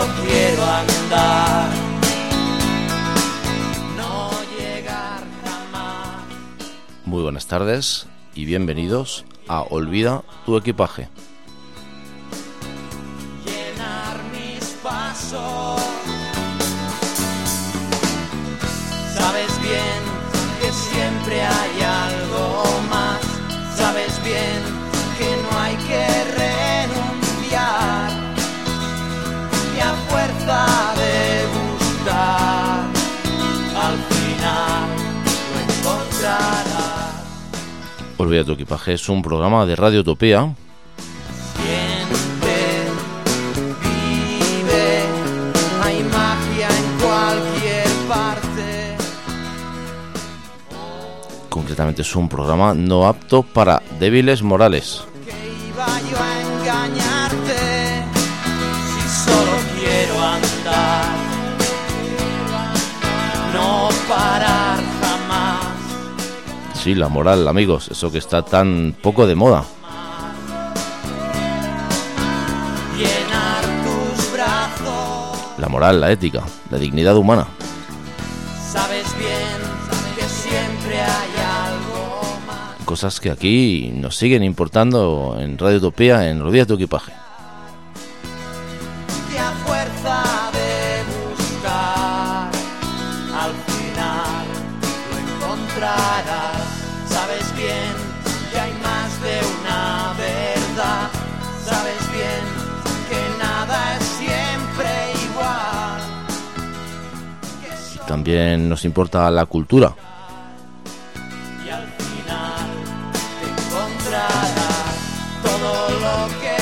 quiero andar, no llegar jamás. Muy buenas tardes y bienvenidos a Olvida tu equipaje. Llenar mis pasos. Sabes bien que siempre hay algo más. Sabes bien que no hay que renunciar. Y a fuerza de buscar, al final lo encontrarás. Olvida tu equipaje es un programa de Radio Utopía. Siempre vive, hay magia en cualquier parte. Concretamente es un programa no apto para débiles morales. Que iba yo a engañarte, si solo quiero andar, no parar jamás. Sí, la moral, amigos, eso que está tan poco de moda. Llenar tus brazos. La moral, la ética, la dignidad humana. Sabes bien que siempre hay algo más. Cosas que aquí nos siguen importando en Radio Utopía, en Olvida tu equipaje. Y a fuerza de buscar, al final lo encontrarás. Sabes bien que hay más de una verdad. Sabes bien que nada es siempre igual. También nos importa la cultura. Y al final te encontrarás. Todo lo que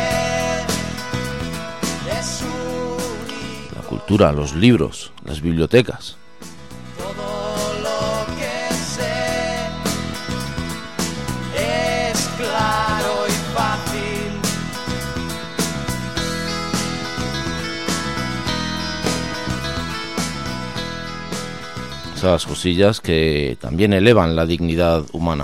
ves es único. La cultura, los libros, las bibliotecas. Todo lo que sé es claro y fácil. Esas cosillas que también elevan la dignidad humana.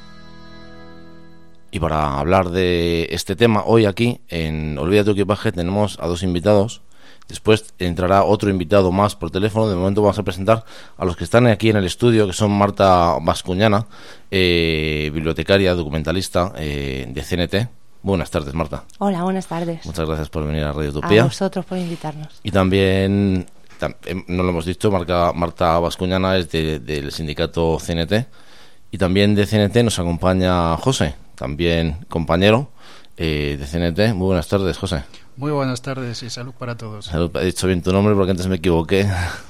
Y para hablar de este tema, hoy aquí en Olvida tu equipaje tenemos a dos invitados. Después entrará otro invitado más por teléfono. De momento vamos a presentar a los que están aquí en el estudio, que son Marta Bascuñana, bibliotecaria, documentalista de CNT. Buenas tardes, Marta. Hola, buenas tardes. Muchas gracias por venir a Radio Utopía. A vosotros por invitarnos. Y también, no lo hemos dicho, Marta Bascuñana es del sindicato CNT. Y también de CNT nos acompaña José, también compañero de CNT. Muy buenas tardes, José. Muy buenas tardes y salud para todos. Salud, he dicho bien tu nombre porque antes me equivoqué.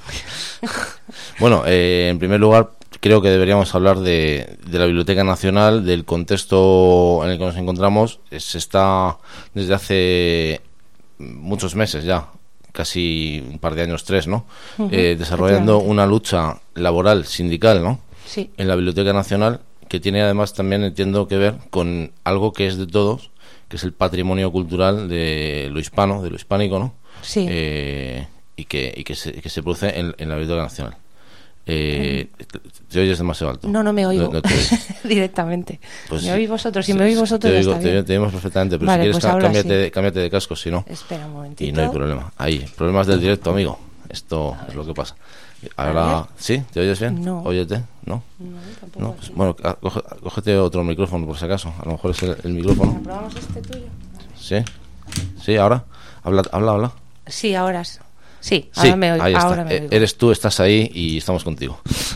Bueno, en primer lugar, creo que deberíamos hablar de la Biblioteca Nacional, del contexto en el que nos encontramos. Se está desde hace muchos meses ya, casi un par de años, 3, ¿no? Desarrollando una lucha laboral, sindical, ¿no? Sí. En la Biblioteca Nacional, que tiene además también, entiendo, que ver con algo que es de todos, que es el patrimonio cultural de lo hispano, de lo hispánico, ¿no? Sí. Y que se produce en la Biblioteca Nacional. ¿Te oyes demasiado alto? No me oigo. No te oyes. Directamente. Pues ¿Me oís vosotros? Si me oís vosotros está bien. te oímos perfectamente, pero Vale, si pues quieres cámbiate de casco, si no. Espera un momentito. Y no hay problema. Ahí, problemas del directo, amigo. Esto es lo que pasa. Ahora, ¿sí? ¿Te oyes bien? No. Óyete, ¿no? No, tampoco. No, pues, bueno, cógete otro micrófono por si acaso. A lo mejor es el micrófono. ¿Probamos este tuyo? ¿Sí? ¿Sí? ¿Ahora? Habla. Sí, ahora. Sí, Sí, ahora me oigo. ahí está. Ahora me oigo. Eres tú, estás ahí y estamos contigo.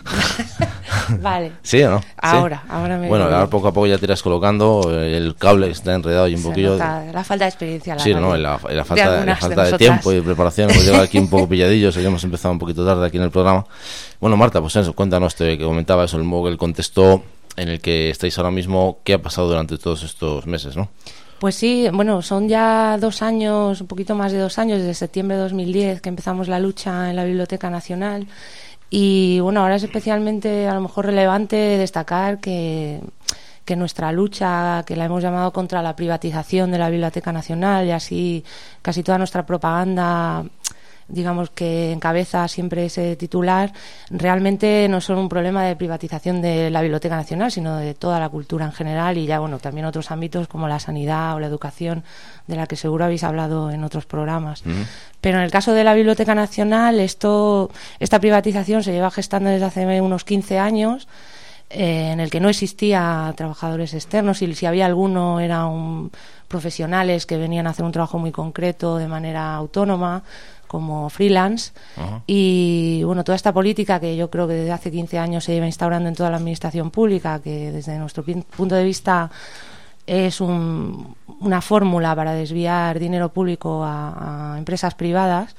Vale. ¿Sí o no? Ahora ¿Sí? me Bueno, oigo. ahora poco a poco ya te irás colocando. El cable está enredado y un Se poquillo. nota la falta de experiencia. Sí, radio. no, la falta de nosotras. tiempo y de preparación. Hemos llegado aquí un poco pilladillos, hemos empezado un poquito tarde aquí en el programa. Bueno, Marta, pues eso, cuéntanos, que comentaba eso, el contexto en el que estáis ahora mismo, qué ha pasado durante todos estos meses, ¿no? Pues sí, bueno, son ya 2 años, un poquito más de 2 años, desde septiembre de 2010 que empezamos la lucha en la Biblioteca Nacional. Y bueno, ahora es especialmente a lo mejor relevante destacar que nuestra lucha, que la hemos llamado contra la privatización de la Biblioteca Nacional, y así casi toda nuestra propaganda digamos, que encabeza siempre ese titular, realmente no es solo un problema de privatización de la Biblioteca Nacional, sino de toda la cultura en general y ya, bueno, también otros ámbitos como la sanidad o la educación, de la que seguro habéis hablado en otros programas. Pero en el caso de la Biblioteca Nacional, esta privatización se lleva gestando desde hace unos 15 años, en el que no existía trabajadores externos, y si había alguno eran profesionales que venían a hacer un trabajo muy concreto de manera autónoma, como freelance. Y bueno, toda esta política que yo creo que desde hace 15 años se lleva instaurando en toda la administración pública, que desde nuestro punto de vista es una fórmula para desviar dinero público a empresas privadas,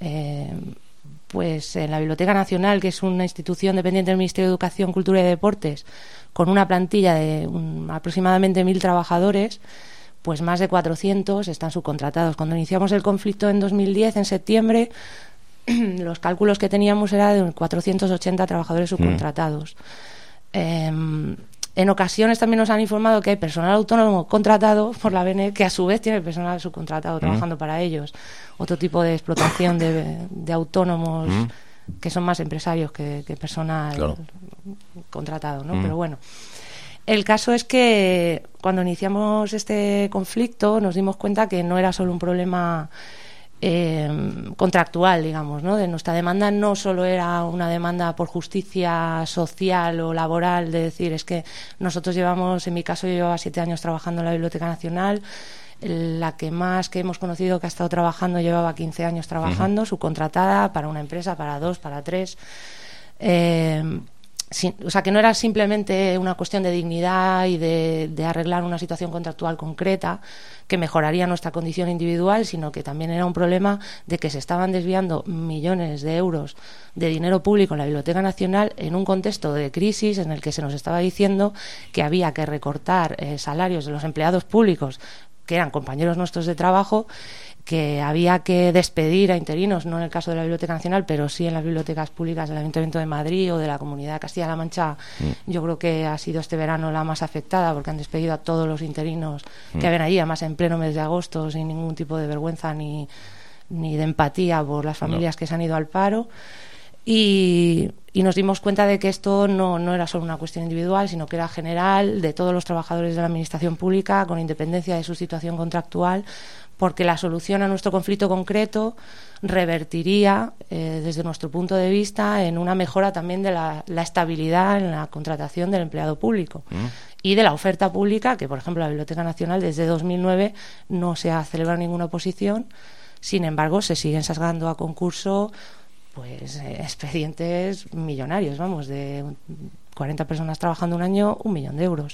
pues en la Biblioteca Nacional, que es una institución dependiente del Ministerio de Educación, Cultura y Deportes, con una plantilla de aproximadamente 1.000 trabajadores, pues más de 400 están subcontratados. Cuando iniciamos el conflicto en 2010, en septiembre, los cálculos que teníamos era de 480 trabajadores subcontratados. En ocasiones también nos han informado que hay personal autónomo contratado por la BNE que a su vez tiene personal subcontratado trabajando para ellos. Otro tipo de explotación de autónomos que son más empresarios que personal contratado, ¿no? Pero bueno, el caso es que cuando iniciamos este conflicto nos dimos cuenta que no era solo un problema contractual, digamos, ¿no? De nuestra demanda no solo era una demanda por justicia social o laboral, de decir, es que nosotros llevamos, en mi caso yo llevaba 7 años trabajando en la Biblioteca Nacional, la que más que hemos conocido que ha estado trabajando llevaba 15 años trabajando, subcontratada para una empresa, para 2, para 3, o sea, que no era simplemente una cuestión de dignidad y de arreglar una situación contractual concreta que mejoraría nuestra condición individual, sino que también era un problema de que se estaban desviando millones de euros de dinero público en la Biblioteca Nacional en un contexto de crisis en el que se nos estaba diciendo que había que recortar salarios de los empleados públicos, que eran compañeros nuestros de trabajo, que había que despedir a interinos, no en el caso de la Biblioteca Nacional, pero sí en las bibliotecas públicas del Ayuntamiento de Madrid o de la Comunidad de Castilla-La Mancha. Yo creo que ha sido este verano la más afectada, porque han despedido a todos los interinos que habían allí, además en pleno mes de agosto, sin ningún tipo de vergüenza ni de empatía por las familias que se han ido al paro. Y nos dimos cuenta de que esto no era solo una cuestión individual, sino que era general, de todos los trabajadores de la administración pública, con independencia de su situación contractual, porque la solución a nuestro conflicto concreto revertiría, desde nuestro punto de vista, en una mejora también de la estabilidad en la contratación del empleado público y de la oferta pública, que por ejemplo la Biblioteca Nacional desde 2009 no se ha celebrado ninguna oposición, sin embargo se siguen sacando a concurso pues expedientes millonarios, vamos, de 40 personas trabajando un año, 1 millón de euros.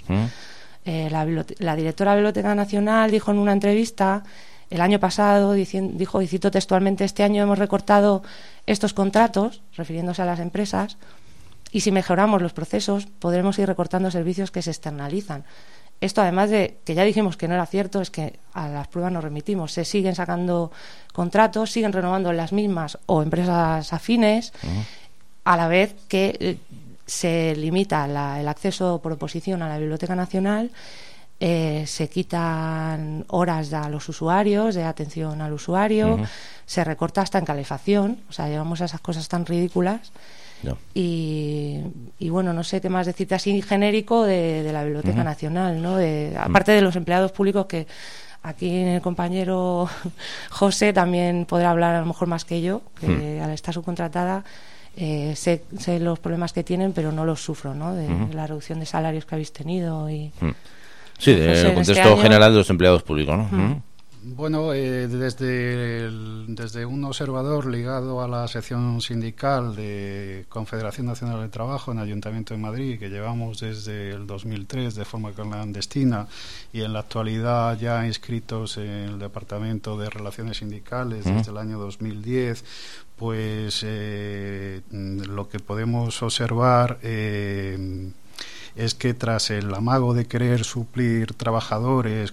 La directora de la Biblioteca Nacional dijo en una entrevista el año pasado, dijo, y cito textualmente, este año hemos recortado estos contratos, refiriéndose a las empresas, y si mejoramos los procesos podremos ir recortando servicios que se externalizan. Esto, además de que ya dijimos que no era cierto, es que a las pruebas nos remitimos. Se siguen sacando contratos, siguen renovando las mismas o empresas afines, a la vez que se limita el acceso por oposición a la Biblioteca Nacional, se quitan horas a los usuarios, de atención al usuario, se recorta hasta en calefacción, o sea, llegamos a esas cosas tan ridículas. No. Y bueno, no sé qué más decirte así genérico de la Biblioteca Nacional, ¿no? Aparte de los empleados públicos, que aquí el compañero José también podrá hablar a lo mejor más que yo, que al estar subcontratada sé los problemas que tienen, pero no los sufro, ¿no? De la reducción de salarios que habéis tenido y... Sí, del contexto general de los empleados públicos, ¿no? Bueno, desde un observador ligado a la sección sindical de Confederación Nacional del Trabajo en el Ayuntamiento de Madrid, que llevamos desde el 2003 de forma clandestina y en la actualidad ya inscritos en el Departamento de Relaciones Sindicales desde el año 2010, pues lo que podemos observar es que tras el amago de querer suplir trabajadoras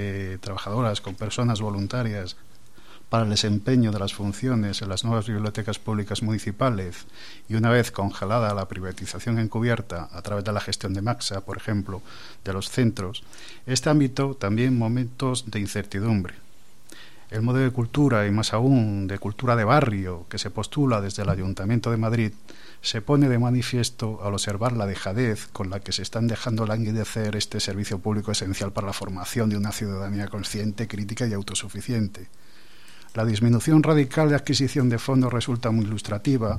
con personas voluntarias para el desempeño de las funciones en las nuevas bibliotecas públicas municipales, y una vez congelada la privatización encubierta a través de la gestión de Maxa, por ejemplo, de los centros, este ámbito también momentos de incertidumbre. El modelo de cultura, y más aún de cultura de barrio, que se postula desde el Ayuntamiento de Madrid, se pone de manifiesto al observar la dejadez con la que se están dejando languidecer este servicio público esencial para la formación de una ciudadanía consciente, crítica y autosuficiente. La disminución radical de adquisición de fondos resulta muy ilustrativa.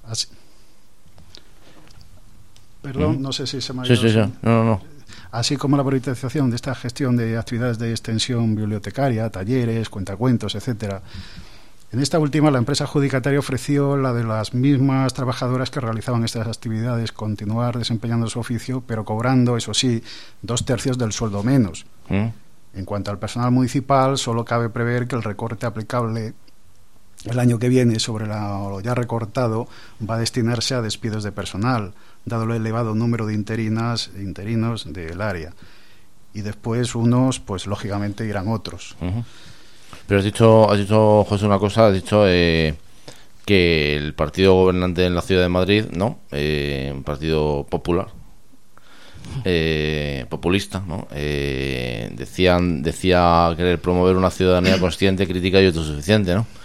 Perdón, no sé si se me ha ido. Sí. No. Así como la priorización de esta gestión de actividades de extensión bibliotecaria, talleres, cuentacuentos, etcétera. En esta última, la empresa adjudicataria ofreció la de las mismas trabajadoras que realizaban estas actividades continuar desempeñando su oficio, pero cobrando, eso sí, 2/3 del sueldo menos. En cuanto al personal municipal, solo cabe prever que el recorte aplicable el año que viene sobre lo ya recortado va a destinarse a despidos de personal, dado el elevado número de interinos del área. Y después unos, pues lógicamente irán otros. Pero has dicho, José, una cosa, has dicho que el partido gobernante en la ciudad de Madrid, ¿no? Un partido popular, populista, ¿no? Decía querer promover una ciudadanía consciente, crítica y autosuficiente, ¿no?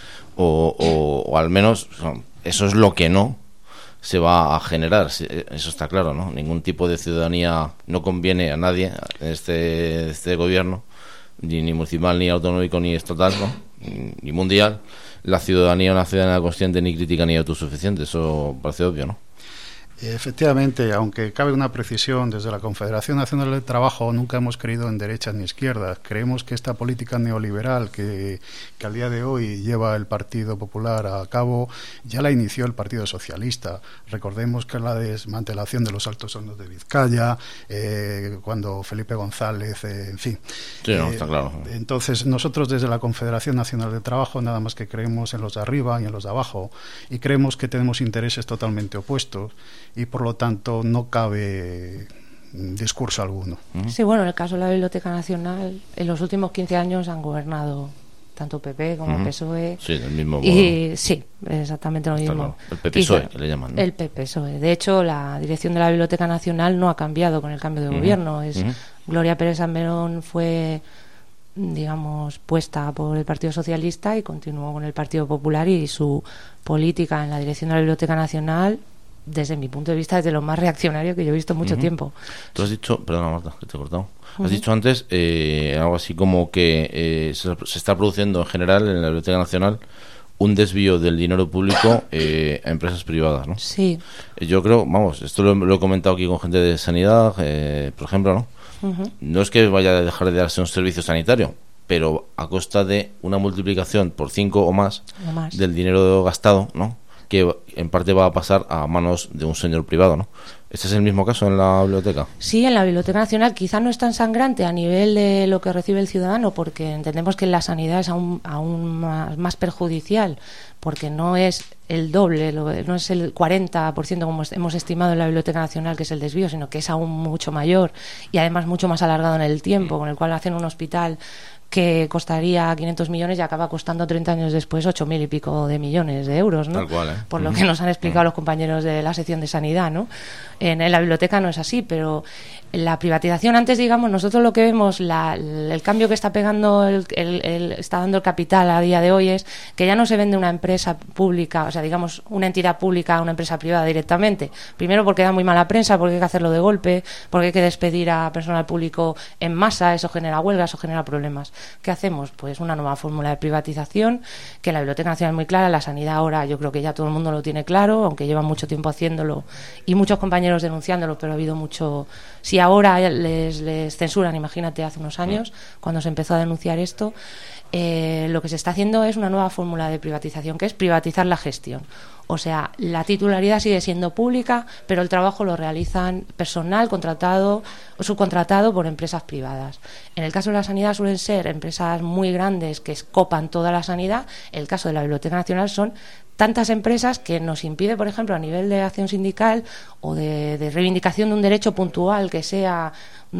O al menos eso es lo que no se va a generar, eso está claro, ¿no? Ningún tipo de ciudadanía no conviene a nadie en este gobierno, ni municipal, ni autonómico, ni estatal, ¿no? Ni mundial. La ciudadanía, una ciudadanía consciente, ni crítica, ni autosuficiente, eso parece obvio, ¿no? Efectivamente, aunque cabe una precisión, desde la Confederación Nacional del Trabajo nunca hemos creído en derechas ni izquierdas. Creemos que esta política neoliberal que al día de hoy lleva el Partido Popular a cabo ya la inició el Partido Socialista. Recordemos que la desmantelación de los Altos Hornos de Vizcaya, cuando Felipe González, en fin. Sí, no, está claro. Entonces, nosotros desde la Confederación Nacional del Trabajo nada más que creemos en los de arriba y en los de abajo, y creemos que tenemos intereses totalmente opuestos, y por lo tanto no cabe discurso alguno. Sí, bueno, en el caso de la Biblioteca Nacional, en los últimos 15 años han gobernado tanto PP como PSOE. Sí, del mismo modo. Y sí, exactamente lo mismo. Claro. El PPSOE, que le llaman, ¿no? El PPSOE. De hecho, la dirección de la Biblioteca Nacional no ha cambiado con el cambio de gobierno. Gloria Pérez Salmerón fue, digamos, puesta por el Partido Socialista y continuó con el Partido Popular, y su política en la dirección de la Biblioteca Nacional, desde mi punto de vista, es de lo más reaccionario que yo he visto en mucho tiempo. Tú has dicho, perdona Marta, que te he cortado, has dicho antes algo así como que se está produciendo en general en la Biblioteca Nacional un desvío del dinero público a empresas privadas, ¿no? Sí. Yo creo, vamos, esto lo he comentado aquí con gente de sanidad, por ejemplo, ¿no? No es que vaya a dejar de darse un servicio sanitario, pero a costa de una multiplicación por 5 o más del dinero gastado, ¿no? Que en parte va a pasar a manos de un señor privado, ¿no? ¿Este es el mismo caso en la biblioteca? Sí, en la Biblioteca Nacional quizá no es tan sangrante a nivel de lo que recibe el ciudadano, porque entendemos que la sanidad es aún más perjudicial, porque no es el doble, no es el 40% como hemos estimado en la Biblioteca Nacional, que es el desvío, sino que es aún mucho mayor y además mucho más alargado en el tiempo, con el cual hacen un hospital que costaría 500 millones y acaba costando 30 años después 8.000 y pico de millones de euros, ¿no? Tal cual, por lo que nos han explicado los compañeros de la sección de sanidad, ¿no? En la biblioteca no es así, pero en la privatización, antes, digamos, nosotros lo que vemos, el cambio que está pegando, está dando el capital a día de hoy, es que ya no se vende una empresa pública, o sea, digamos, una entidad pública a una empresa privada directamente. Primero porque da muy mala prensa, porque hay que hacerlo de golpe, porque hay que despedir a personal público en masa, eso genera huelgas, eso genera problemas. ¿Qué hacemos? Pues una nueva fórmula de privatización, que la Biblioteca Nacional es muy clara, la sanidad ahora yo creo que ya todo el mundo lo tiene claro, aunque llevan mucho tiempo haciéndolo y muchos compañeros denunciándolo, pero ha habido mucho... Si ahora les censuran, imagínate hace unos años, cuando se empezó a denunciar esto, lo que se está haciendo es una nueva fórmula de privatización, que es privatizar la gestión. O sea, la titularidad sigue siendo pública, pero el trabajo lo realizan personal contratado o subcontratado por empresas privadas. En el caso de la sanidad suelen ser empresas muy grandes que copan toda la sanidad. El caso de la Biblioteca Nacional son tantas empresas que nos impide, por ejemplo, a nivel de acción sindical o de reivindicación de un derecho puntual que sea...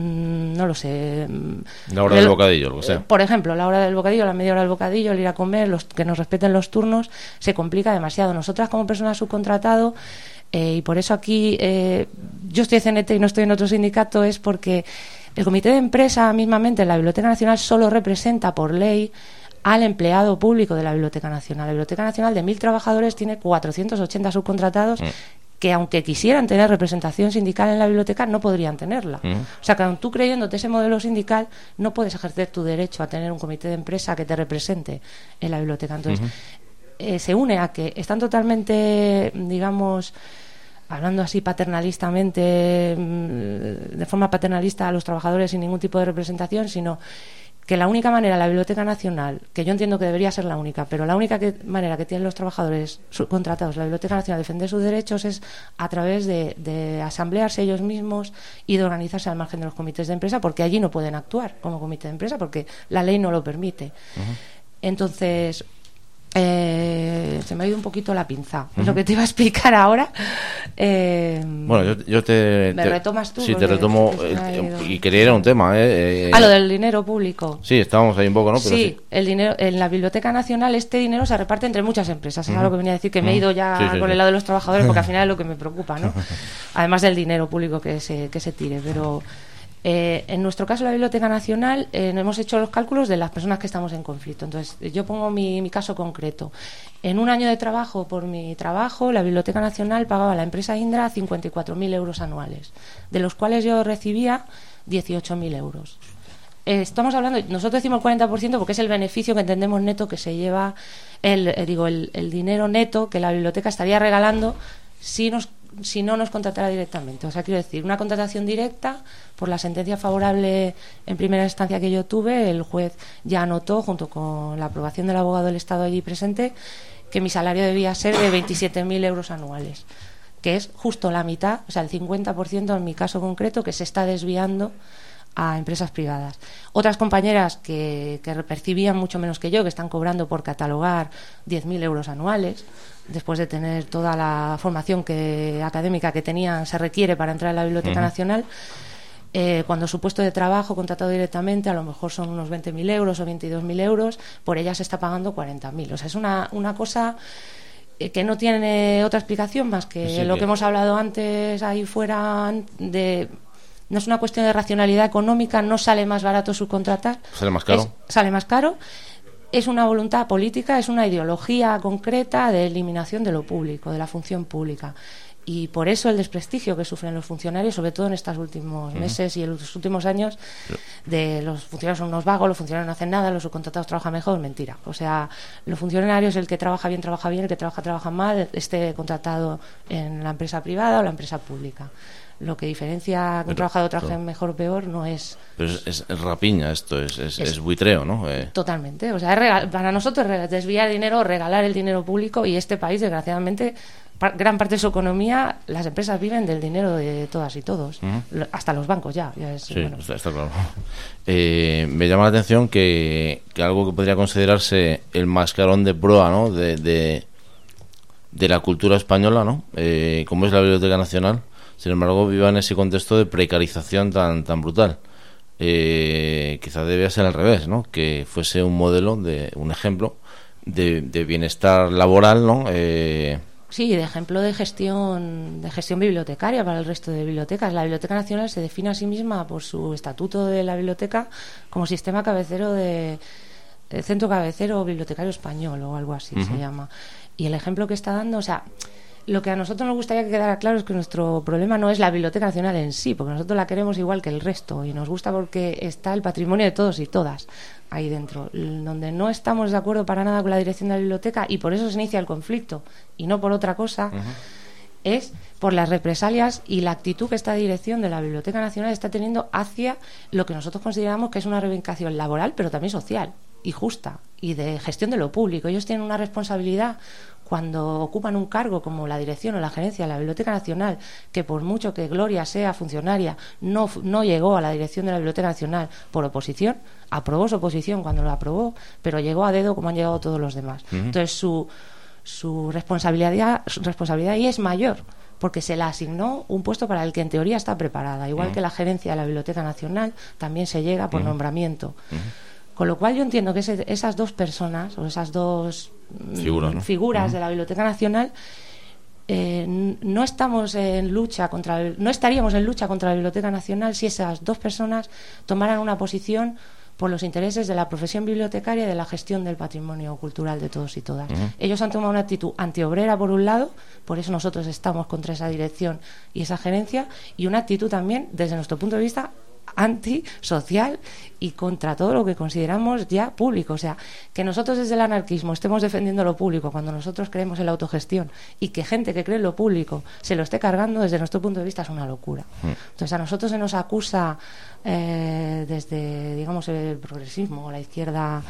no lo sé, la hora del bocadillo, lo que sea. Por ejemplo, la hora del bocadillo, la media hora del bocadillo, el ir a comer, que nos respeten los turnos, se complica demasiado. Nosotras como personal subcontratado, y por eso aquí yo estoy en CNT y no estoy en otro sindicato, es porque el comité de empresa mismamente en la Biblioteca Nacional solo representa por ley al empleado público de la Biblioteca Nacional. La Biblioteca Nacional, de 1.000 trabajadores, tiene 480 subcontratados que, aunque quisieran tener representación sindical en la biblioteca, no podrían tenerla. O sea, que aun tú creyéndote ese modelo sindical, no puedes ejercer tu derecho a tener un comité de empresa que te represente en la biblioteca. Entonces, se une a que están totalmente, digamos, hablando así paternalistamente, de forma paternalista a los trabajadores sin ningún tipo de representación, sino que la única manera, la Biblioteca Nacional, que yo entiendo que debería ser la única, pero la única manera que tienen los trabajadores subcontratados, la Biblioteca Nacional, de defender sus derechos es a través de asamblearse ellos mismos y de organizarse al margen de los comités de empresa, porque allí no pueden actuar como comité de empresa, porque la ley no lo permite. Entonces, se me ha ido un poquito la pinza. Es lo que te iba a explicar ahora. Bueno, yo te... ¿Me retomas tú? Sí, te retomo. Y quería ir a un tema. Lo del dinero público. Sí, estábamos ahí un poco, ¿no? Pero sí, el dinero en la Biblioteca Nacional, este dinero se reparte entre muchas empresas. Es algo que venía a decir, que me he ido ya con el lado de los trabajadores, porque al final es lo que me preocupa, ¿no? Además del dinero público que se tire, pero... en nuestro caso, la Biblioteca Nacional, hemos hecho los cálculos de las personas que estamos en conflicto. Entonces, yo pongo mi caso concreto. En un año de trabajo, por mi trabajo, la Biblioteca Nacional pagaba a la empresa Indra 54.000 euros anuales, de los cuales yo recibía 18.000 euros. Estamos hablando, nosotros decimos el 40% porque es el beneficio que entendemos neto que se lleva, el dinero neto que la biblioteca estaría regalando si no nos contratara directamente. O sea, quiero decir, una contratación directa, por la sentencia favorable en primera instancia que yo tuve, el juez ya anotó, junto con la aprobación del abogado del Estado allí presente, que mi salario debía ser de 27.000 euros anuales, que es justo la mitad, o sea, el 50% en mi caso concreto, que se está desviando a empresas privadas. Otras compañeras que percibían mucho menos que yo, que están cobrando por catalogar 10.000 euros anuales, después de tener toda la formación académica que tenían, se requiere para entrar en la Biblioteca Nacional, cuando su puesto de trabajo contratado directamente a lo mejor son unos 20.000 euros o 22.000 euros, por ella se está pagando 40.000. O sea, es una cosa que no tiene otra explicación más que lo que hemos hablado antes ahí fuera de... No es una cuestión de racionalidad económica, no sale más barato subcontratar. Sale más caro. Sale más caro. Es una voluntad política, es una ideología concreta de eliminación de lo público, de la función pública. Y por eso el desprestigio que sufren los funcionarios, sobre todo en estos últimos meses y en los últimos años, de los funcionarios son unos vagos, los funcionarios no hacen nada, los subcontratados trabajan mejor, mentira. O sea, los funcionarios, el que trabaja bien, el que trabaja mal, esté contratado en la empresa privada o la empresa pública. Lo que diferencia que un trabajador trabaje mejor o peor no es... Pero es rapiña esto, es buitreo, ¿no? Totalmente. O sea, para nosotros desviar dinero, regalar el dinero público, y este país, desgraciadamente, gran parte de su economía, las empresas viven del dinero de todas y todos. Hasta los bancos ya es, sí, bueno. está claro. Me llama la atención que algo que podría considerarse el mascarón de proa, ¿no? de la cultura española, ¿no? Como es la Biblioteca Nacional. Sin embargo, viva en ese contexto de precarización tan brutal. Quizás debía ser al revés, ¿no? Que fuese un modelo, un ejemplo de bienestar laboral, ¿no? Sí, de ejemplo de gestión bibliotecaria para el resto de bibliotecas. La Biblioteca Nacional se define a sí misma por su estatuto de la biblioteca como sistema cabecero centro cabecero bibliotecario español o algo así se llama. Y el ejemplo que está dando, o sea, lo que a nosotros nos gustaría que quedara claro es que nuestro problema no es la Biblioteca Nacional en sí, porque nosotros la queremos igual que el resto y nos gusta porque está el patrimonio de todos y todas ahí dentro. Donde no estamos de acuerdo para nada con la dirección de la biblioteca, y por eso se inicia el conflicto y no por otra cosa, es por las represalias y la actitud que esta dirección de la Biblioteca Nacional está teniendo hacia lo que nosotros consideramos que es una reivindicación laboral, pero también social y justa, y de gestión de lo público. Ellos tienen una responsabilidad cuando ocupan un cargo como la dirección o la gerencia de la Biblioteca Nacional, que por mucho que Gloria sea funcionaria, no llegó a la dirección de la Biblioteca Nacional por oposición, aprobó su oposición cuando lo aprobó, pero llegó a dedo como han llegado todos los demás. Entonces su responsabilidad ahí es mayor, porque se le asignó un puesto para el que en teoría está preparada, igual que la gerencia de la Biblioteca Nacional también se llega por nombramiento. Con lo cual yo entiendo que esas dos personas o esas dos figuras de la Biblioteca Nacional no estaríamos en lucha contra la Biblioteca Nacional si esas dos personas tomaran una posición por los intereses de la profesión bibliotecaria y de la gestión del patrimonio cultural de todos y todas. Ellos han tomado una actitud antiobrera por un lado, por eso nosotros estamos contra esa dirección y esa gerencia, y una actitud también, desde nuestro punto de vista, antisocial y contra todo lo que consideramos ya público. O sea, que nosotros desde el anarquismo estemos defendiendo lo público cuando nosotros creemos en la autogestión y que gente que cree en lo público se lo esté cargando, desde nuestro punto de vista es una locura. Entonces a nosotros se nos acusa desde, digamos, el progresismo o la izquierda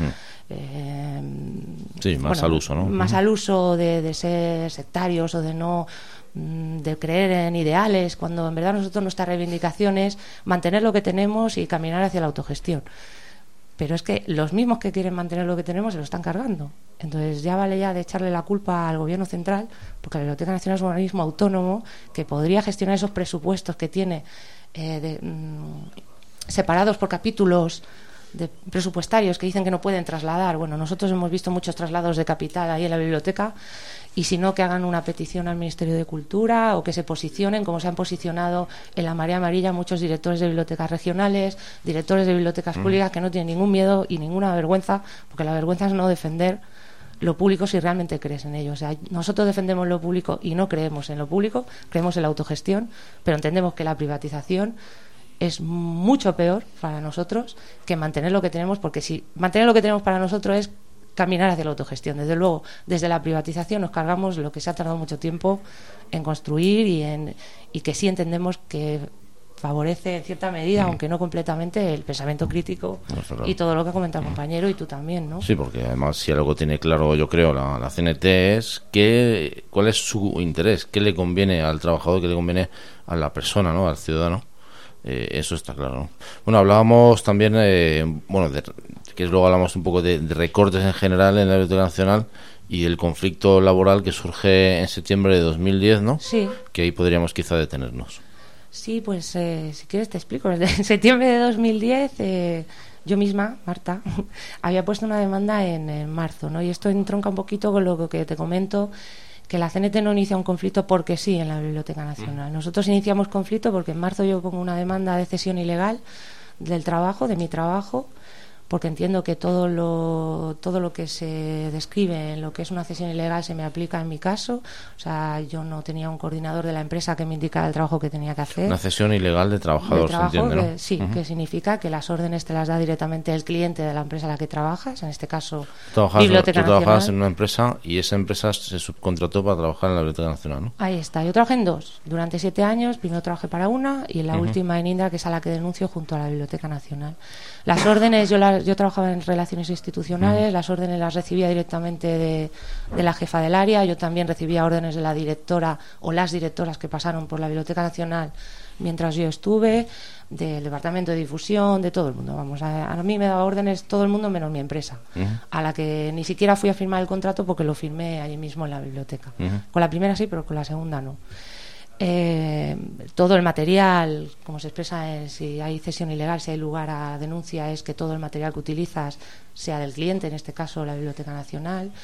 sí, más al uso, ¿no? Más al uso de ser sectarios o de no de creer en ideales, cuando en verdad nosotros nuestra reivindicación es mantener lo que tenemos y caminar hacia la autogestión. Pero es que los mismos que quieren mantener lo que tenemos se lo están cargando. Entonces ya vale ya de echarle la culpa al gobierno central, porque la Biblioteca Nacional es un organismo autónomo que podría gestionar esos presupuestos que tiene separados por capítulos presupuestarios que dicen que no pueden trasladar. Bueno, nosotros hemos visto muchos traslados de capital ahí en la biblioteca, y si no, que hagan una petición al Ministerio de Cultura o que se posicionen como se han posicionado en la Marea Amarilla muchos directores de bibliotecas regionales, directores de bibliotecas públicas, que no tienen ningún miedo y ninguna vergüenza, porque la vergüenza es no defender lo público si realmente crees en ello. O sea, nosotros defendemos lo público y no creemos en lo público, creemos en la autogestión, pero entendemos que la privatización es mucho peor para nosotros que mantener lo que tenemos, porque si mantener lo que tenemos para nosotros es caminar hacia la autogestión. Desde luego, desde la privatización nos cargamos lo que se ha tardado mucho tiempo en construir y que sí entendemos que favorece en cierta medida, aunque no completamente, el pensamiento crítico y todo lo que ha comentado el compañero, y tú también, ¿no? Sí, porque además si algo tiene claro, yo creo, la CNT es cuál es su interés, qué le conviene al trabajador, qué le conviene a la persona, ¿no? Al ciudadano. Eso está claro, ¿no? Bueno, hablábamos también, que luego hablamos un poco de recortes en general en la Biblioteca Nacional y el conflicto laboral que surge en septiembre de 2010, ¿no? Sí. Que ahí podríamos quizá detenernos. Sí, pues si quieres te explico. Desde septiembre de 2010 yo misma, Marta, había puesto una demanda en marzo, ¿no? Y esto entronca un poquito con lo que te comento, que la CNT no inicia un conflicto porque sí en la Biblioteca Nacional. Nosotros iniciamos conflicto porque en marzo yo pongo una demanda de cesión ilegal del trabajo, de mi trabajo, porque entiendo que todo lo que se describe en lo que es una cesión ilegal se me aplica en mi caso. O sea, yo no tenía un coordinador de la empresa que me indicara el trabajo que tenía que hacer. Una cesión ilegal de trabajador, se entiende, ¿no? Sí, que significa que las órdenes te las da directamente el cliente de la empresa a la que trabajas, en este caso Biblioteca Nacional. Tú trabajabas en una empresa y esa empresa se subcontrató para trabajar en la Biblioteca Nacional, ¿no? Ahí está. Yo trabajé en dos. Durante 7 años, primero trabajé para una y en la última en Indra, que es a la que denuncio junto a la Biblioteca Nacional. Las órdenes, yo trabajaba en relaciones institucionales, las órdenes las recibía directamente de la jefa del área. Yo también recibía órdenes de la directora o las directoras que pasaron por la Biblioteca Nacional mientras yo estuve, del departamento de difusión, de todo el mundo. Vamos, a mí me daba órdenes todo el mundo menos mi empresa, a la que ni siquiera fui a firmar el contrato porque lo firmé allí mismo en la biblioteca. Con la primera sí, pero con la segunda no. Todo el material, como se expresa si hay cesión ilegal, si hay lugar a denuncia, es que todo el material que utilizas sea del cliente, en este caso la Biblioteca Nacional.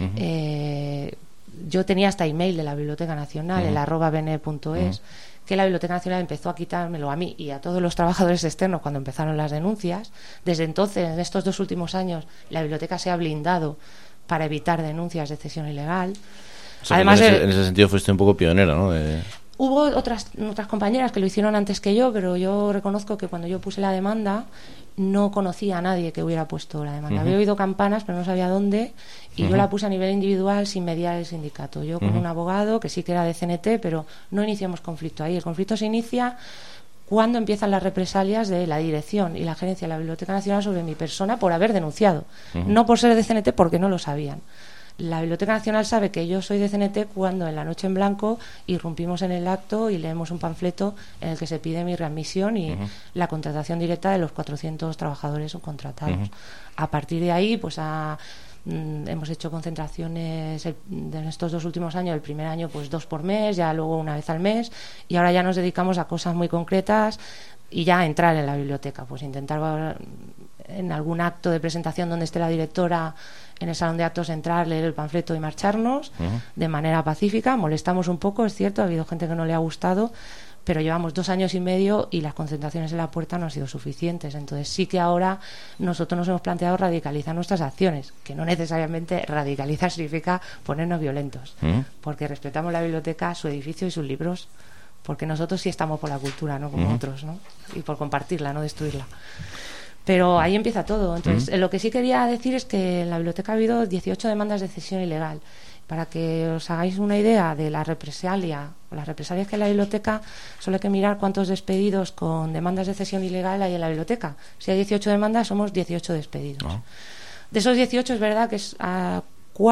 Yo tenía hasta email de la Biblioteca Nacional, el @bne.es, que la Biblioteca Nacional empezó a quitármelo a mí y a todos los trabajadores externos cuando empezaron las denuncias. Desde entonces, en estos 2 últimos años, la biblioteca se ha blindado para evitar denuncias de cesión ilegal. O sea, además, en ese sentido fuiste un poco pionera, ¿no? Hubo otras compañeras que lo hicieron antes que yo, pero yo reconozco que cuando yo puse la demanda no conocía a nadie que hubiera puesto la demanda. Había oído campanas, pero no sabía dónde, y yo la puse a nivel individual sin mediar el sindicato. Yo con un abogado que sí que era de CNT, pero no iniciamos conflicto ahí. El conflicto se inicia cuando empiezan las represalias de la dirección y la gerencia de la Biblioteca Nacional sobre mi persona por haber denunciado. No por ser de CNT, porque no lo sabían. La Biblioteca Nacional sabe que yo soy de CNT cuando en la Noche en Blanco irrumpimos en el acto y leemos un panfleto en el que se pide mi readmisión y la contratación directa de los 400 trabajadores subcontratados. A partir de ahí, pues hemos hecho concentraciones en estos 2 últimos años. El primer año, pues 2 por mes, ya luego una vez al mes, y ahora ya nos dedicamos a cosas muy concretas y ya a entrar en la biblioteca, pues intentar en algún acto de presentación donde esté la directora en el salón de actos, entrar, leer el panfleto y marcharnos de manera pacífica. Molestamos un poco, es cierto, ha habido gente que no le ha gustado, pero llevamos 2 años y medio y las concentraciones en la puerta no han sido suficientes. Entonces sí que ahora nosotros nos hemos planteado radicalizar nuestras acciones, que no necesariamente radicalizar significa ponernos violentos, porque respetamos la biblioteca, su edificio y sus libros, porque nosotros sí estamos por la cultura, no como otros, ¿no? Y por compartirla, no destruirla. Pero ahí empieza todo. Entonces, lo que sí quería decir es que en la biblioteca ha habido 18 demandas de cesión ilegal. Para que os hagáis una idea de las represalias que hay en la biblioteca, solo hay que mirar cuántos despedidos con demandas de cesión ilegal hay en la biblioteca. Si hay 18 demandas, somos 18 despedidos. De esos 18 es verdad que es a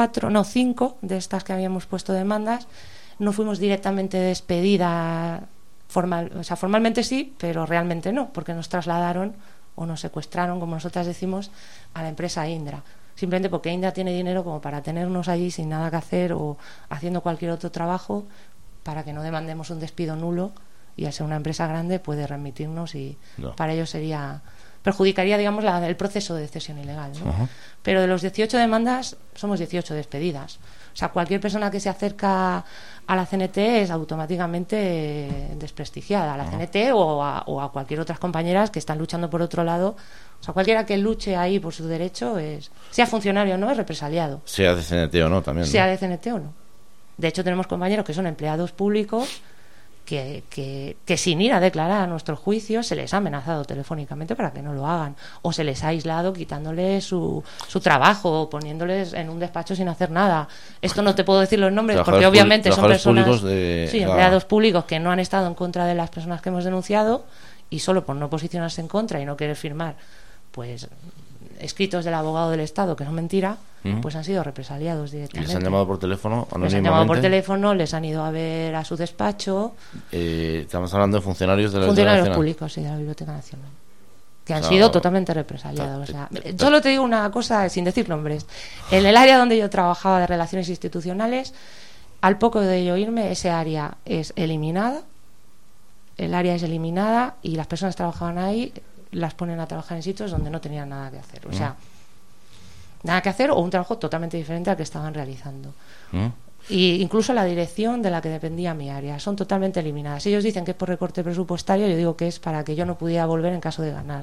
5 de estas que habíamos puesto demandas no fuimos directamente despedidas formalmente sí, pero realmente no, porque nos trasladaron o nos secuestraron, como nosotras decimos, a la empresa Indra. Simplemente porque Indra tiene dinero como para tenernos allí sin nada que hacer o haciendo cualquier otro trabajo para que no demandemos un despido nulo, y al ser una empresa grande puede remitirnos y para ello perjudicaría, digamos, el proceso de cesión ilegal, ¿no? Pero de los 18 demandas somos 18 despedidas. O sea, cualquier persona que se acerca a la CNT es automáticamente desprestigiada, a la CNT o a cualquier otras compañeras que están luchando por otro lado. O sea, cualquiera que luche ahí por su derecho, sea funcionario o no, es represaliado. Sea de CNT o no, también, ¿no? Sea de CNT o no. De hecho, tenemos compañeros que son empleados públicos que sin ir a declarar a nuestros juicios se les ha amenazado telefónicamente para que no lo hagan, o se les ha aislado quitándoles su trabajo o poniéndoles en un despacho sin hacer nada. Esto no te puedo decir los nombres porque obviamente son personas, empleados públicos que no han estado en contra de las personas que hemos denunciado, y solo por no posicionarse en contra y no querer firmar pues escritos del abogado del Estado, que son mentira, pues han sido represaliados directamente. ¿Les han llamado por teléfono anónimamente? Les han llamado por teléfono, les han ido a ver a su despacho. Estamos hablando de funcionarios de la Biblioteca Nacional. Funcionarios Públicos, sí, de la Biblioteca Nacional. Que han sido totalmente represaliados. Solo te digo una cosa, sin decir nombres. En el área donde yo trabajaba de relaciones institucionales, al poco de yo irme, ese área es eliminada. El área es eliminada y las personas que trabajaban ahí las ponen a trabajar en sitios donde no tenían nada que hacer. O sea, nada que hacer o un trabajo totalmente diferente al que estaban realizando. Y incluso la dirección de la que dependía mi área son totalmente eliminadas. Ellos dicen que es por recorte presupuestario, yo digo que es para que yo no pudiera volver en caso de ganar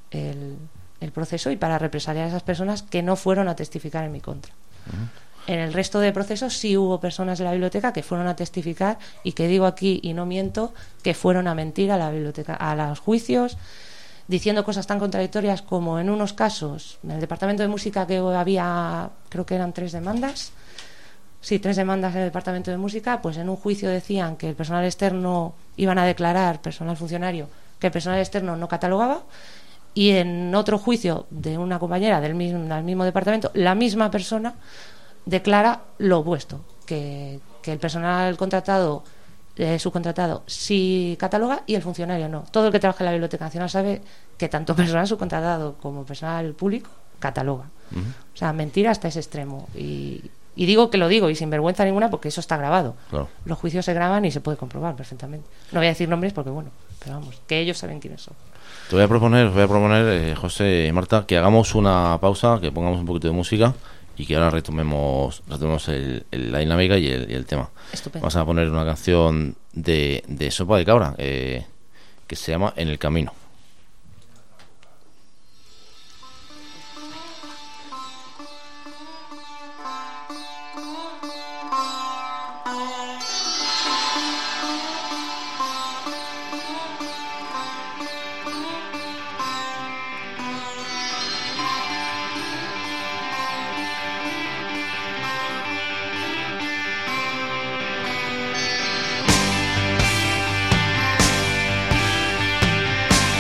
el proceso y para represaliar a esas personas que no fueron a testificar en mi contra. En el resto de procesos sí hubo personas de la biblioteca que fueron a testificar, y que digo aquí y no miento, que fueron a mentir a la biblioteca, a los juicios, diciendo cosas tan contradictorias como en unos casos, en el departamento de música, que había, creo que eran 3 demandas. Sí, 3 demandas en el departamento de música, pues en un juicio decían que el personal externo, iban a declarar, personal funcionario, que el personal externo no catalogaba, y en otro juicio de una compañera del mismo departamento, la misma persona declara lo opuesto, que el personal contratado, subcontratado, sí cataloga y el funcionario no. Todo el que trabaja en la Biblioteca Nacional sabe que tanto personal subcontratado como personal público cataloga. O sea, mentira hasta ese extremo. Y digo que lo digo y sin vergüenza ninguna, porque eso está grabado. Claro. Los juicios se graban y se puede comprobar perfectamente. No voy a decir nombres porque, bueno, pero vamos, que ellos saben quiénes son. Te voy a proponer, José y Marta, que hagamos una pausa, que pongamos un poquito de música y que ahora retomemos la dinámica y el tema. Estupendo. Vamos a poner una canción de Sopa de Cabra que se llama En el Camino. En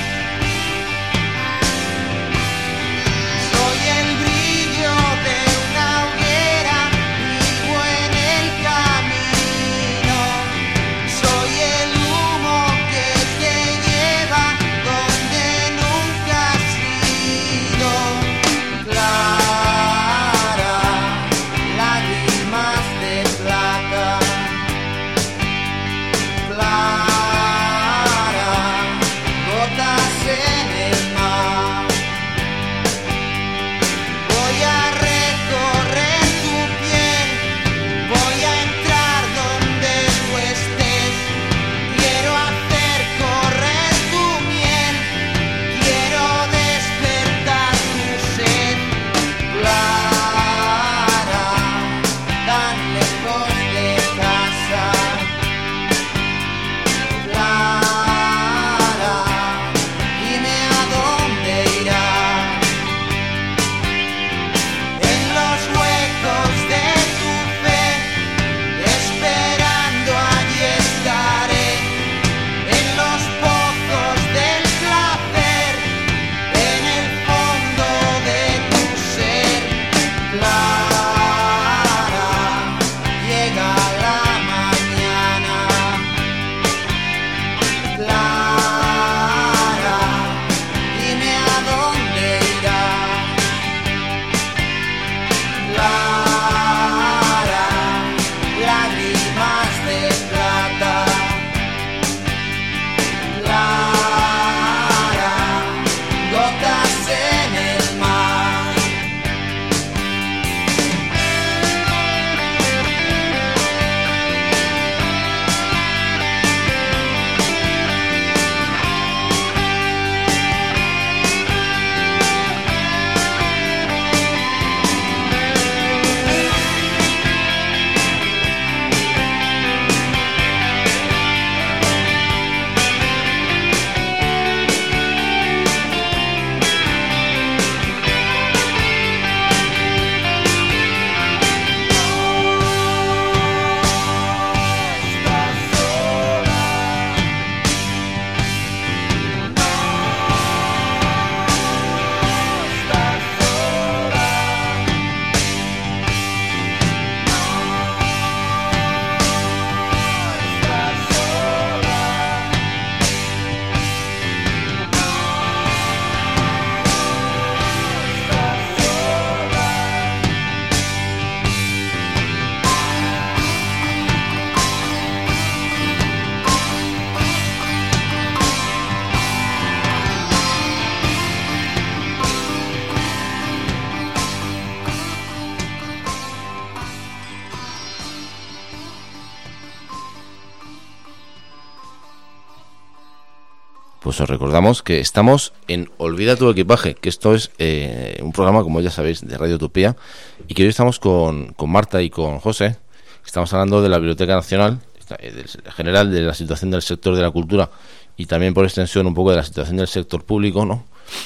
Pues os recordamos que estamos en Olvida tu equipaje, que esto es un programa, como ya sabéis, de Radio Utopía, y que hoy estamos con Marta y con José. Estamos hablando de la Biblioteca Nacional, en general de la situación del sector de la cultura y también por extensión un poco de la situación del sector público, ¿no?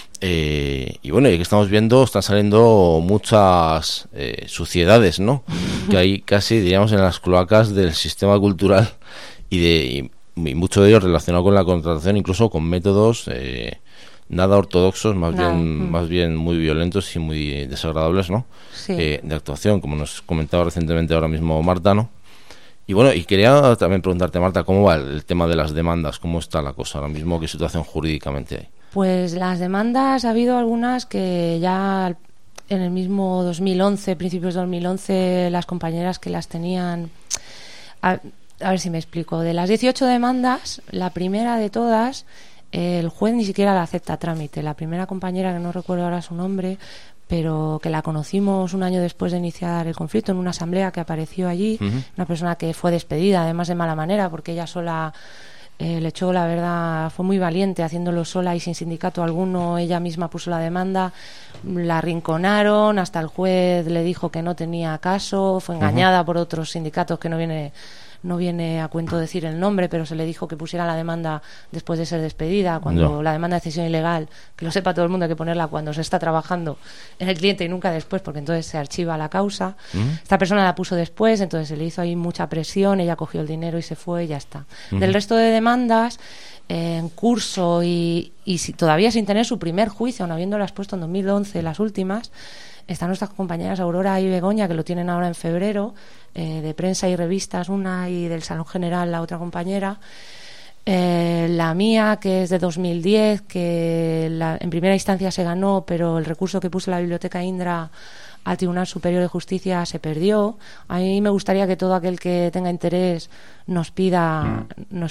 Y bueno, y que estamos viendo, están saliendo muchas suciedades, ¿no? Que hay casi, diríamos, en las cloacas del sistema cultural y mucho de ello relacionado con la contratación, incluso con métodos nada ortodoxos, más bien muy violentos y muy desagradables, ¿no? Sí. De actuación, como nos comentaba recientemente ahora mismo Marta, ¿no? Y bueno, y quería también preguntarte, Marta, ¿cómo va el tema de las demandas? ¿Cómo está la cosa ahora mismo? ¿Qué situación jurídicamente hay? Pues las demandas, ha habido algunas que ya en el mismo 2011, principios de 2011, las compañeras que las tenían... A ver si me explico. De las 18 demandas, la primera de todas, el juez ni siquiera la acepta a trámite. La primera compañera, que no recuerdo ahora su nombre, pero que la conocimos un año después de iniciar el conflicto en una asamblea que apareció allí, una persona que fue despedida, además de mala manera, porque ella sola... le echó, la verdad, fue muy valiente haciéndolo sola y sin sindicato alguno. Ella misma puso la demanda, la arrinconaron, hasta el juez le dijo que no tenía caso, fue engañada por otros sindicatos que no viene a cuento decir el nombre, pero se le dijo que pusiera la demanda después de ser despedida, cuando la demanda de cesión ilegal, que lo sepa todo el mundo, hay que ponerla cuando se está trabajando en el cliente y nunca después, porque entonces se archiva la causa. Esta persona la puso después, entonces se le hizo ahí mucha presión, ella cogió el dinero y se fue y ya está. Del resto de demandas en curso y todavía sin tener su primer juicio, aun habiéndolas puesto en 2011 las últimas, están nuestras compañeras Aurora y Begoña, que lo tienen ahora en febrero, de prensa y revistas una, y del Salón General la otra compañera. La mía, que es de 2010, que en primera instancia se ganó, pero el recurso que puso la Biblioteca Indra al Tribunal Superior de Justicia se perdió. A mí me gustaría que todo aquel que tenga interés nos pida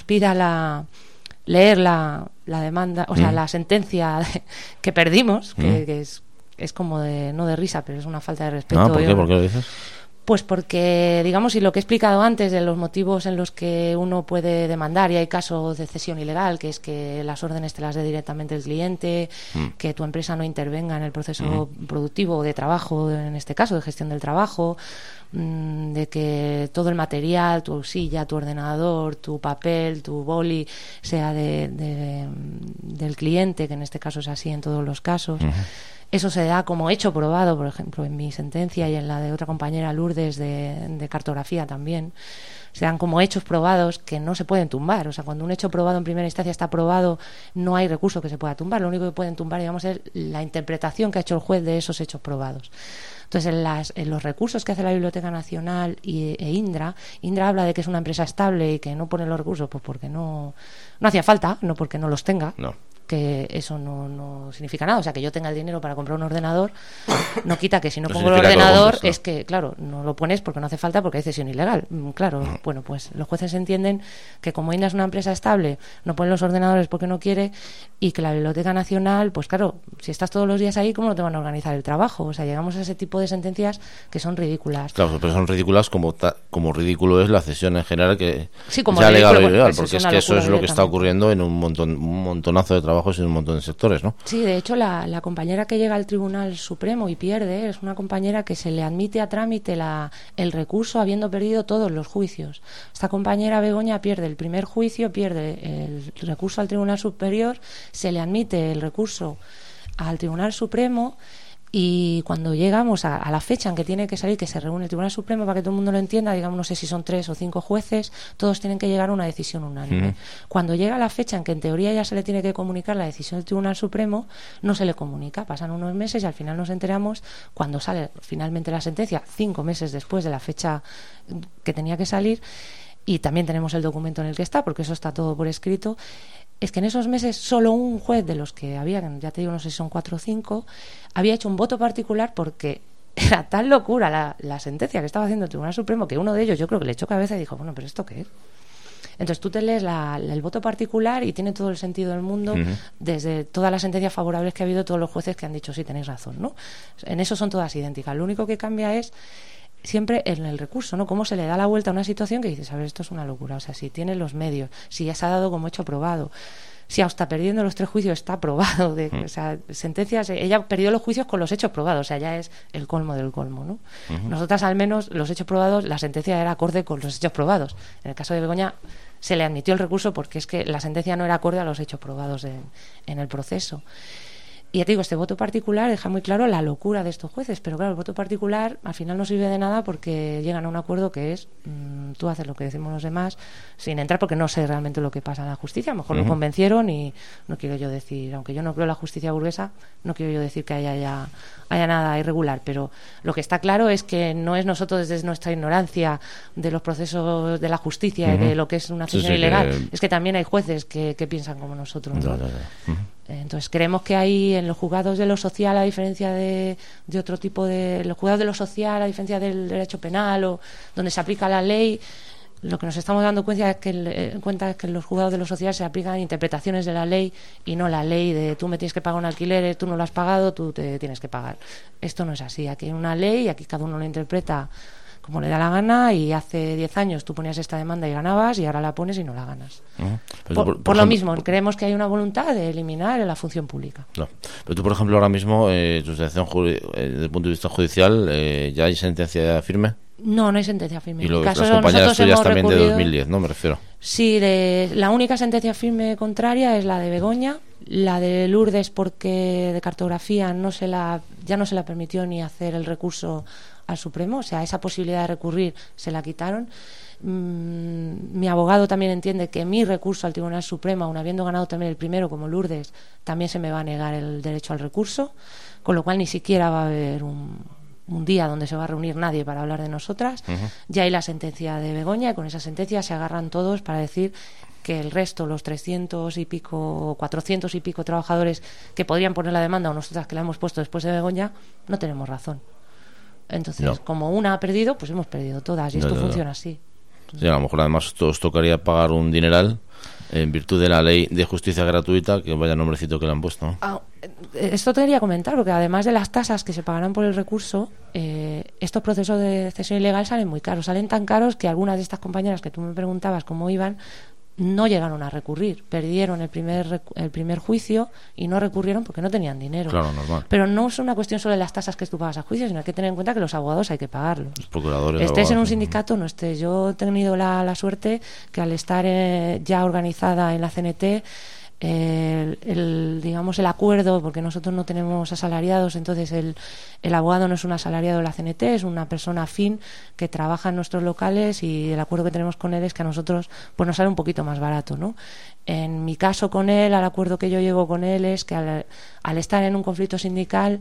leer la demanda, o sea, la sentencia que perdimos, que es como no de risa, pero es una falta de respeto. ¿Por qué? ¿Por qué lo dices? Pues porque, digamos, y lo que he explicado antes de los motivos en los que uno puede demandar, y hay casos de cesión ilegal, que es que las órdenes te las dé directamente el cliente, que tu empresa no intervenga en el proceso productivo o de trabajo, en este caso de gestión del trabajo, de que todo el material, tu silla, tu ordenador, tu papel, tu boli, sea del cliente, que en este caso es así en todos los casos. Eso se da como hecho probado, por ejemplo, en mi sentencia y en la de otra compañera Lourdes de cartografía también. Se dan como hechos probados que no se pueden tumbar. O sea, cuando un hecho probado en primera instancia está probado, no hay recurso que se pueda tumbar. Lo único que pueden tumbar, digamos, es la interpretación que ha hecho el juez de esos hechos probados. Entonces, en los recursos que hace la Biblioteca Nacional e Indra habla de que es una empresa estable y que no pone los recursos pues porque no hacía falta, no porque no los tenga. No. Que eso no significa nada. O sea, que yo tenga el dinero para comprar un ordenador no quita que si no pongo el ordenador es que, claro, no lo pones porque no hace falta, porque hay cesión ilegal. Claro, bueno, pues los jueces entienden que como Indra es una empresa estable, no ponen los ordenadores porque no quiere, y que la Biblioteca Nacional, pues claro, si estás todos los días ahí, ¿cómo no te van a organizar el trabajo? O sea, llegamos a ese tipo de sentencias que son ridículas. Claro, pero son ridículas como ridículo es la cesión en general, que sí, como sea legal o ridículo, ilegal, pues porque es que eso es lo que está ocurriendo en un montonazo de trabajos en un montón de sectores, ¿no? Sí, de hecho la compañera que llega al Tribunal Supremo y pierde es una compañera que se le admite a trámite el recurso habiendo perdido todos los juicios. Esta compañera Begoña pierde el primer juicio, pierde el recurso al Tribunal Superior, se le admite el recurso al Tribunal Supremo, y cuando llegamos a la fecha en que tiene que salir, que se reúne el Tribunal Supremo, para que todo el mundo lo entienda, digamos, no sé si son 3 o 5 jueces, todos tienen que llegar a una decisión unánime. Cuando llega la fecha en que en teoría ya se le tiene que comunicar la decisión del Tribunal Supremo, no se le comunica, pasan unos meses y al final nos enteramos cuando sale finalmente la sentencia, 5 meses después de la fecha que tenía que salir, y también tenemos el documento en el que está, porque eso está todo por escrito. Es que en esos meses solo un juez de los que había, ya te digo, no sé si son 4 o 5, había hecho un voto particular, porque era tan locura la sentencia que estaba haciendo el Tribunal Supremo que uno de ellos, yo creo que le echó cabeza y dijo, bueno, ¿pero esto qué es? Entonces tú te lees el voto particular y tiene todo el sentido del mundo, desde todas las sentencias favorables que ha habido, todos los jueces que han dicho sí, tenéis razón, ¿no? En eso son todas idénticas. Lo único que cambia es siempre en el recurso, ¿no? Cómo se le da la vuelta a una situación que dices, a ver, esto es una locura. O sea, si tiene los medios, si ya se ha dado como hecho probado, si hasta perdiendo los 3 juicios está probado, o sea, sentencias, ella perdió los juicios con los hechos probados, o sea, ya es el colmo del colmo, ¿no? Nosotras al menos los hechos probados, la sentencia era acorde con los hechos probados. En el caso de Begoña se le admitió el recurso porque es que la sentencia no era acorde a los hechos probados en el proceso. Y ya te digo, este voto particular deja muy claro la locura de estos jueces, pero claro, el voto particular al final no sirve de nada porque llegan a un acuerdo que es tú haces lo que decimos los demás sin entrar, porque no sé realmente lo que pasa en la justicia. A lo mejor lo convencieron y no quiero yo decir, aunque yo no creo en la justicia burguesa, no quiero yo decir que haya nada irregular, pero lo que está claro es que no es nosotros desde nuestra ignorancia de los procesos de la justicia y de lo que es una acción ilegal, es que también hay jueces que piensan como nosotros, ¿no? Entonces creemos que hay en los juzgados de lo social, a diferencia de otro tipo de los juzgados de lo social, a diferencia del derecho penal o donde se aplica la ley, lo que nos estamos dando cuenta es que en los juzgados de lo social se aplican interpretaciones de la ley y no la ley de tú me tienes que pagar un alquiler, tú no lo has pagado, tú te tienes que pagar. Esto no es así. Aquí hay una ley y aquí cada uno lo interpreta como le da la gana, y hace 10 años tú ponías esta demanda y ganabas, y ahora la pones y no la ganas. Por lo mismo, creemos que hay una voluntad de eliminar la función pública. No. Pero tú, por ejemplo, ahora mismo, tu situación desde el punto de vista judicial, ¿ya hay sentencia firme? No hay sentencia firme. Y las compañeras tuyas también de 2010, ¿no? Me refiero. Sí, la única sentencia firme contraria es la de Begoña. La de Lourdes, porque de cartografía ya no se la permitió ni hacer el recurso al Supremo, o sea, esa posibilidad de recurrir se la quitaron. Mi abogado también entiende que mi recurso al Tribunal Supremo, aun habiendo ganado también el primero como Lourdes, también se me va a negar el derecho al recurso, con lo cual ni siquiera va a haber un día donde se va a reunir nadie para hablar de nosotras. Ya hay la sentencia de Begoña, y con esa sentencia se agarran todos para decir que el resto, los 300 y pico, 400 y pico trabajadores que podrían poner la demanda, o nosotras que la hemos puesto después de Begoña, no tenemos razón. Entonces, como una ha perdido, pues hemos perdido todas, y esto funciona así. Sí, a lo mejor además os tocaría pagar un dineral en virtud de la ley de justicia gratuita, que vaya nombrecito que le han puesto, ¿no? Esto te quería comentar, porque además de las tasas que se pagarán por el recurso, estos procesos de cesión ilegal salen muy caros, salen tan caros que algunas de estas compañeras que tú me preguntabas cómo iban, no llegaron a recurrir, perdieron el primer juicio y no recurrieron porque no tenían dinero. Claro, normal. Pero no es una cuestión solo de las tasas que tú pagas a juicio, sino hay que tener en cuenta que los abogados hay que pagarlos. Los procuradores, estés abogados, en un sindicato, no estés. Yo he tenido la suerte que al estar ya organizada en la CNT, digamos el acuerdo, porque nosotros no tenemos asalariados, entonces el abogado no es un asalariado de la CNT, es una persona afín que trabaja en nuestros locales, y el acuerdo que tenemos con él es que a nosotros pues nos sale un poquito más barato, ¿no? En mi caso con él, al acuerdo que yo llevo con él es que al estar en un conflicto sindical,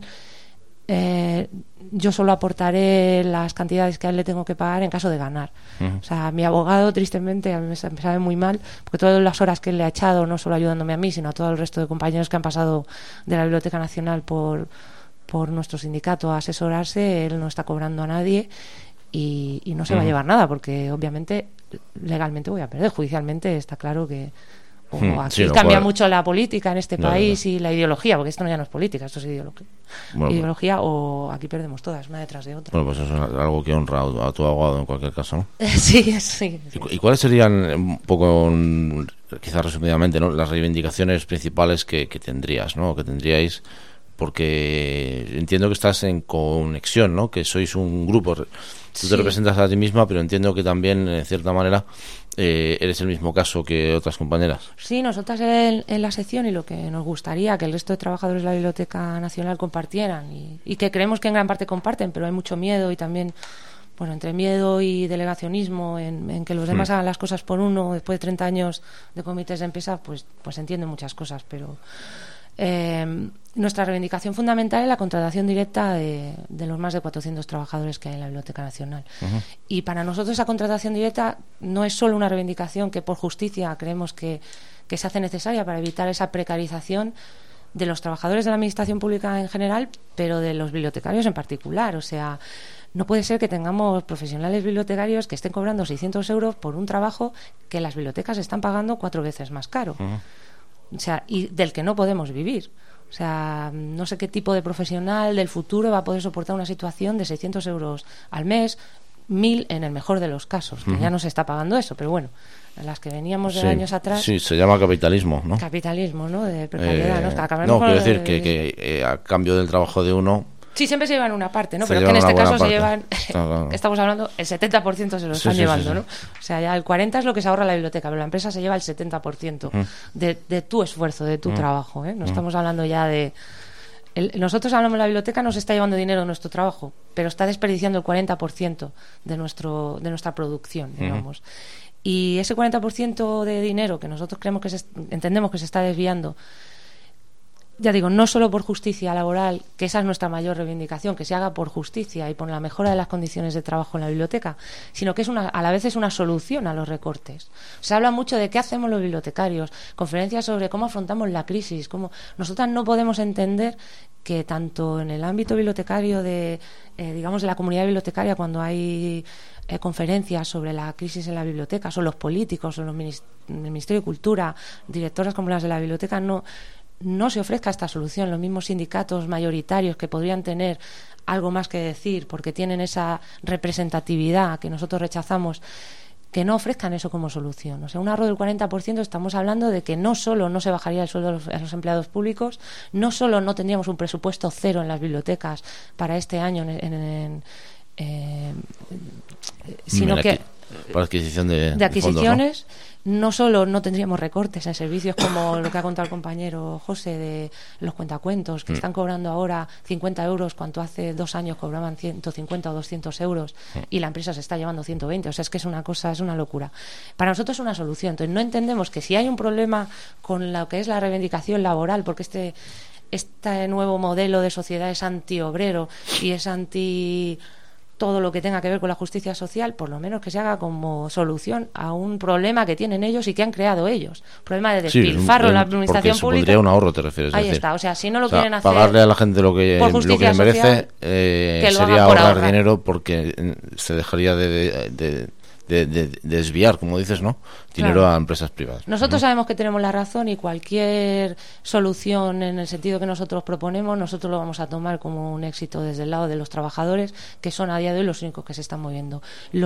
yo solo aportaré las cantidades que a él le tengo que pagar en caso de ganar. O sea, mi abogado, tristemente, a mí me sabe muy mal, porque todas las horas que él le ha echado, no solo ayudándome a mí, sino a todo el resto de compañeros que han pasado de la Biblioteca Nacional por nuestro sindicato a asesorarse, él no está cobrando a nadie y no se va a llevar nada, porque obviamente legalmente voy a perder, judicialmente está claro que aquí cambia mucho la política en este país y la ideología, porque esto ya no es política, esto es ideología, o aquí perdemos todas, una detrás de otra. Bueno, pues eso es algo que honra a tu abogado en cualquier caso, ¿no? Sí. ¿Y cuáles serían, un poco, quizás resumidamente, ¿no?, las reivindicaciones principales que tendrías, ¿no?, que tendríais? Porque entiendo que estás en conexión, ¿no?, que sois un grupo. Tú te representas a ti misma, pero entiendo que también, en cierta manera, eres el mismo caso que otras compañeras. Sí, nosotras en la sección, y lo que nos gustaría que el resto de trabajadores de la Biblioteca Nacional compartieran, y que creemos que en gran parte comparten, pero hay mucho miedo, y también, bueno, entre miedo y delegacionismo en que los demás hagan las cosas por uno, después de 30 años de comités de empresa, pues se entienden muchas cosas, pero nuestra reivindicación fundamental es la contratación directa de los más de 400 trabajadores que hay en la Biblioteca Nacional. Y para nosotros esa contratación directa no es solo una reivindicación que por justicia creemos que se hace necesaria para evitar esa precarización de los trabajadores de la administración pública en general, pero de los bibliotecarios en particular. O sea, no puede ser que tengamos profesionales bibliotecarios que estén cobrando 600 euros por un trabajo que las bibliotecas están pagando 4 veces más caro. O sea, y del que no podemos vivir. O sea, no sé qué tipo de profesional del futuro va a poder soportar una situación de 600 euros al mes, 1.000 en el mejor de los casos, que ya no se está pagando eso, pero bueno, en las que veníamos de Sí, años atrás. sí, se llama capitalismo, ¿no? Capitalismo, ¿no? De precariedad, ¿no? No, quiero decir que a cambio del trabajo de uno... Sí, siempre se llevan una parte, ¿no? Se Pero es que en llevan este una caso se buena llevan, parte. Claro. estamos hablando, el 70% se lo Sí, están sí, llevando, sí, ¿no? sí. O sea, ya el 40% es lo que se ahorra la biblioteca, pero la empresa se lleva el 70% de tu esfuerzo, de tu trabajo, ¿eh? No estamos hablando ya de... nosotros hablamos, la biblioteca nos está llevando dinero de nuestro trabajo, pero está desperdiciando el 40% de nuestra producción, digamos. Y ese 40% de dinero que nosotros entendemos que se está desviando, ya digo, no solo por justicia laboral, que esa es nuestra mayor reivindicación, que se haga por justicia y por la mejora de las condiciones de trabajo en la biblioteca, sino que a la vez es una solución a los recortes. Se habla mucho de qué hacemos los bibliotecarios, conferencias sobre cómo afrontamos la crisis, nosotras no podemos entender que tanto en el ámbito bibliotecario digamos de la comunidad bibliotecaria, cuando hay conferencias sobre la crisis en la biblioteca, son los políticos, son el Ministerio de Cultura, directoras como las de la biblioteca, no se ofrezca esta solución. Los mismos sindicatos mayoritarios que podrían tener algo más que decir porque tienen esa representatividad que nosotros rechazamos, que no ofrezcan eso como solución. O sea, un ahorro del 40%, estamos hablando de que no solo no se bajaría el sueldo a los empleados públicos, no solo no tendríamos un presupuesto cero en las bibliotecas para este año, sino que para adquisición de adquisiciones, fondos, ¿no? Solo no tendríamos recortes en servicios como lo que ha contado el compañero José de los cuentacuentos, que están cobrando ahora 50 euros cuando hace 2 años cobraban 150 o 200 euros y la empresa se está llevando 120. O sea, es que es una locura. Para nosotros es una solución. Entonces no entendemos que si hay un problema con lo que es la reivindicación laboral, porque este nuevo modelo de sociedad es antiobrero y es anti todo lo que tenga que ver con la justicia social, por lo menos que se haga como solución a un problema que tienen ellos y que han creado ellos. Problema de despilfarro en la administración pública. Supondría un ahorro, te refieres. Ahí está, o sea, si no lo quieren hacer... Pagarle a la gente lo que le merece sería ahorrar dinero, porque se dejaría de desviar, como dices, ¿no? Dinero Claro. a empresas privadas. Nosotros sabemos que tenemos la razón y cualquier solución en el sentido que nosotros proponemos, nosotros lo vamos a tomar como un éxito desde el lado de los trabajadores, que son a día de hoy los únicos que se están moviendo.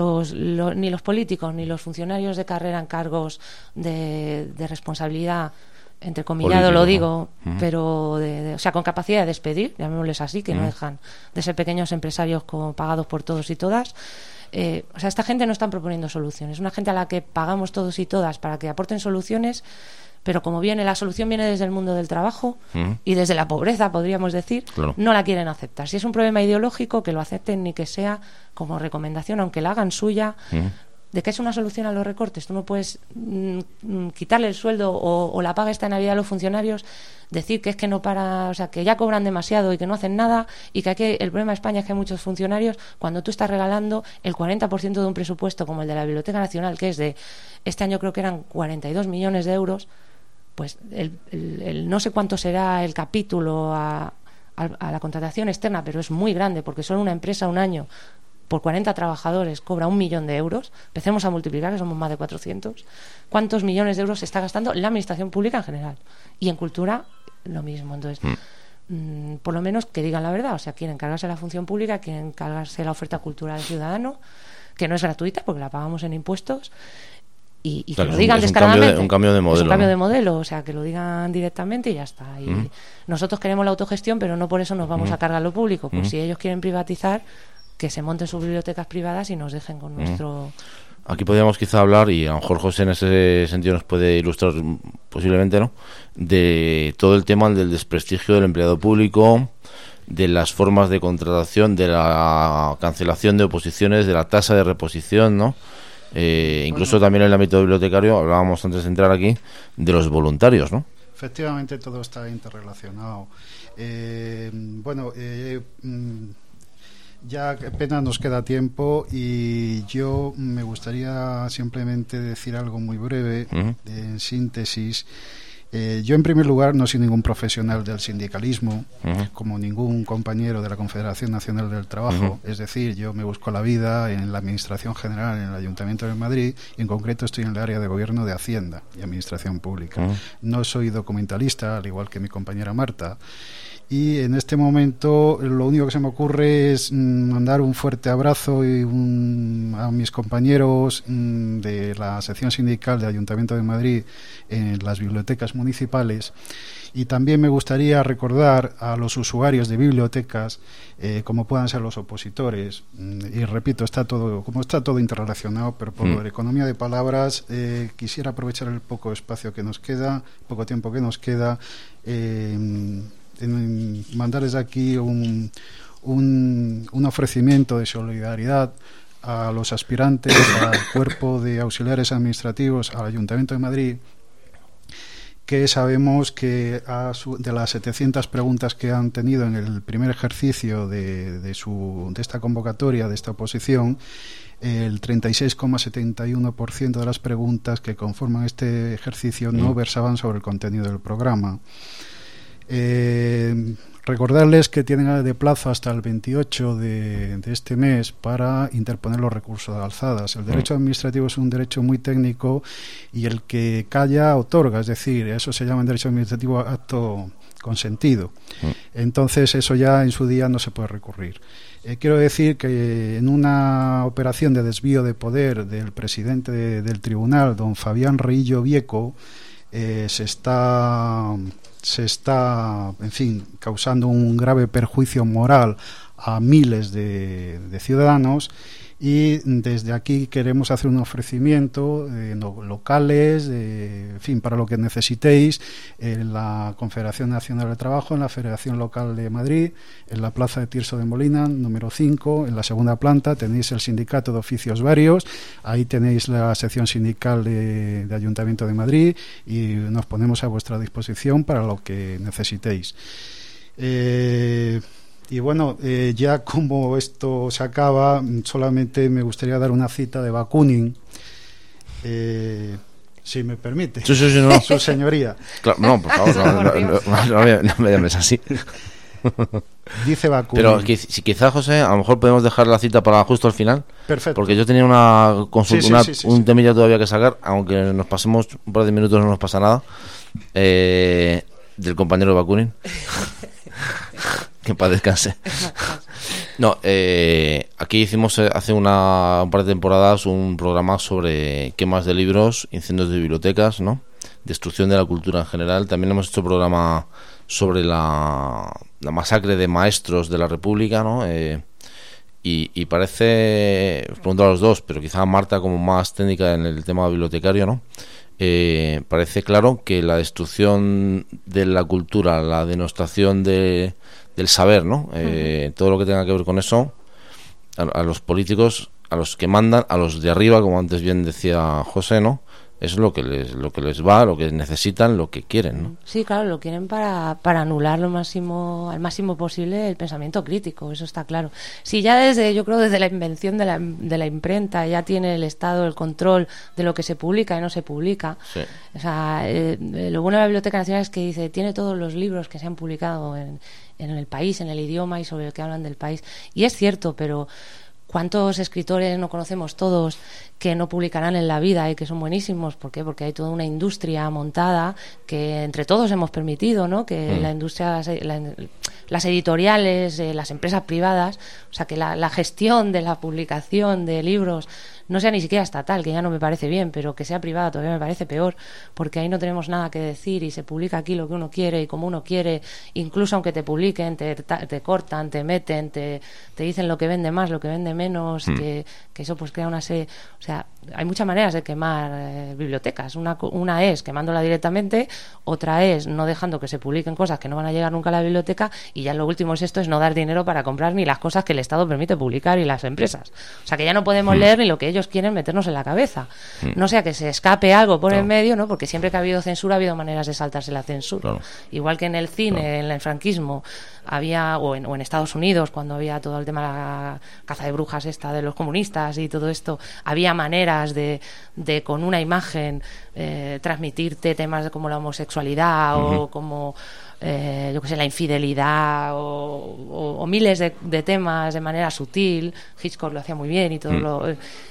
Ni los políticos ni los funcionarios de carrera en cargos de responsabilidad, entre comillado lo digo, pero o sea, con capacidad de despedir, llamémosles así, que no dejan de ser pequeños empresarios pagados por todos y todas. O sea, esta gente no están proponiendo soluciones, una gente a la que pagamos todos y todas para que aporten soluciones, pero como la solución viene desde el mundo del trabajo y desde la pobreza, podríamos decir, claro, no la quieren aceptar. Si es un problema ideológico, que lo acepten, ni que sea como recomendación, aunque la hagan suya. ¿De qué es una solución a los recortes? Tú no puedes quitarle el sueldo o la paga esta Navidad a los funcionarios, decir que es que no para, o sea, que ya cobran demasiado y que no hacen nada, y que el problema de España es que hay muchos funcionarios, cuando tú estás regalando el 40% de un presupuesto como el de la Biblioteca Nacional, que es este año creo que eran 42 millones de euros, pues el no sé cuánto será el capítulo a la contratación externa, pero es muy grande, porque solo una empresa un año por 40 trabajadores cobra 1 millón de euros. Empecemos a multiplicar, que somos más de 400. ¿Cuántos millones de euros se está gastando en la administración pública en general? Y en cultura, lo mismo. Entonces, por lo menos que digan la verdad. O sea, quieren cargarse la función pública, quieren cargarse la oferta cultural al ciudadano, que no es gratuita porque la pagamos en impuestos. Y claro, que lo digan descaradamente. Un cambio de modelo. Es un cambio de modelo, o sea, que lo digan directamente y ya está. Y nosotros queremos la autogestión, pero no por eso nos vamos a cargar lo público. Pues si ellos quieren privatizar, que se monten sus bibliotecas privadas y nos dejen con nuestro... Aquí podríamos quizá hablar, y a lo mejor José en ese sentido nos puede ilustrar posiblemente, ¿no?, de todo el tema del desprestigio del empleado público, de las formas de contratación, de la cancelación de oposiciones, de la tasa de reposición, ¿no? Incluso también en el ámbito bibliotecario, hablábamos antes de entrar aquí, de los voluntarios, ¿no? Efectivamente, todo está interrelacionado. Ya apenas nos queda tiempo y yo me gustaría simplemente decir algo muy breve, en síntesis, Yo, en primer lugar, no soy ningún profesional del sindicalismo, como ningún compañero de la Confederación Nacional del Trabajo. Es decir, yo me busco la vida en la Administración General, en el Ayuntamiento de Madrid, y en concreto estoy en el área de Gobierno de Hacienda y Administración Pública. No soy documentalista, al igual que mi compañera Marta. Y en este momento lo único que se me ocurre es mandar un fuerte abrazo a mis compañeros de la sección sindical del Ayuntamiento de Madrid en las bibliotecas municipales, y también me gustaría recordar a los usuarios de bibliotecas, como puedan ser los opositores, y repito, está todo interrelacionado, pero por la economía de palabras quisiera aprovechar el poco espacio que nos queda, poco tiempo que nos queda, en mandarles aquí un ofrecimiento de solidaridad a los aspirantes al cuerpo de auxiliares administrativos al Ayuntamiento de Madrid, que sabemos que de las 700 preguntas que han tenido en el primer ejercicio de esta convocatoria, de esta oposición, el 36,71% de las preguntas que conforman este ejercicio no versaban sobre el contenido del programa. Recordarles que tienen de plazo hasta el 28 de este mes para interponer los recursos de alzadas. El derecho administrativo es un derecho muy técnico y el que calla otorga, es decir, eso se llama en derecho administrativo acto consentido. Entonces eso ya en su día no se puede recurrir. Quiero decir que en una operación de desvío de poder del presidente del tribunal, don Fabián Reillo Vieco, se está, en fin, causando un grave perjuicio moral a miles de ciudadanos, y desde aquí queremos hacer un ofrecimiento locales, en fin, para lo que necesitéis, en la Confederación Nacional del Trabajo, en la Federación Local de Madrid, en la Plaza de Tirso de Molina, número 5, en la segunda planta tenéis el Sindicato de Oficios Varios, ahí tenéis la sección sindical de Ayuntamiento de Madrid, y nos ponemos a vuestra disposición para lo que necesitéis. Y bueno, ya como esto se acaba, solamente me gustaría dar una cita de Bakunin, si me permite. Sí, no. Su señoría. Claro, no, por favor, no me llames así. Dice Bakunin. Pero si quizás, José, a lo mejor podemos dejar la cita para justo al final. Perfecto. Porque yo tenía una consulta, Sí. un temilla todavía que sacar, aunque nos pasemos un par de minutos no nos pasa nada, del compañero de Bakunin. Que para descanse. No, aquí hicimos hace un par de temporadas un programa sobre quemas de libros, incendios de bibliotecas, ¿no? Destrucción de la cultura en general. También hemos hecho programa sobre la masacre de maestros de la República, ¿no? Y parece, os pregunto a los dos, pero quizá Marta como más técnica en el tema bibliotecario, ¿no? Parece claro que la destrucción de la cultura, la denostación del saber, ¿no? Todo lo que tenga que ver con eso, a los políticos, a los que mandan, a los de arriba, como antes bien decía José, ¿no? Es lo que les va, lo que necesitan, lo que quieren, ¿no? Sí, claro, lo quieren para anular al máximo posible el pensamiento crítico, eso está claro. Si ya yo creo desde la invención de la imprenta ya tiene el Estado el control de lo que se publica y no se publica. Sí. O sea, lo bueno de la Biblioteca Nacional es que dice, tiene todos los libros que se han publicado en el país, en el idioma y sobre el que hablan del país. Y es cierto, pero ¿cuántos escritores no conocemos todos que no publicarán en la vida y que son buenísimos? ¿Por qué? Porque hay toda una industria montada que entre todos hemos permitido, ¿no? Que la industria, las editoriales, las empresas privadas, o sea, que la gestión de la publicación de libros no sea ni siquiera estatal, que ya no me parece bien, pero que sea privada todavía me parece peor, porque ahí no tenemos nada que decir y se publica aquí lo que uno quiere y como uno quiere, incluso aunque te publiquen, te cortan, te meten, te dicen lo que vende más, lo que vende menos, que eso pues crea una serie, o sea, hay muchas maneras de quemar bibliotecas. Una es quemándola directamente, otra es no dejando que se publiquen cosas que no van a llegar nunca a la biblioteca, y ya lo último es no dar dinero para comprar ni las cosas que el Estado permite publicar y las empresas. O sea, que ya no podemos leer ni lo que ellos ellos quieren meternos en la cabeza. No sea que se escape algo por Claro. en medio, ¿no? Porque siempre que ha habido censura ha habido maneras de saltarse la censura. Claro. Igual que en el cine, Claro. en el franquismo, había, o en Estados Unidos, cuando había todo el tema de la caza de brujas esta de los comunistas y todo esto, había maneras de con una imagen transmitirte temas como la homosexualidad o como yo que sé, la infidelidad o miles de temas de manera sutil. Hitchcock lo hacía muy bien y todo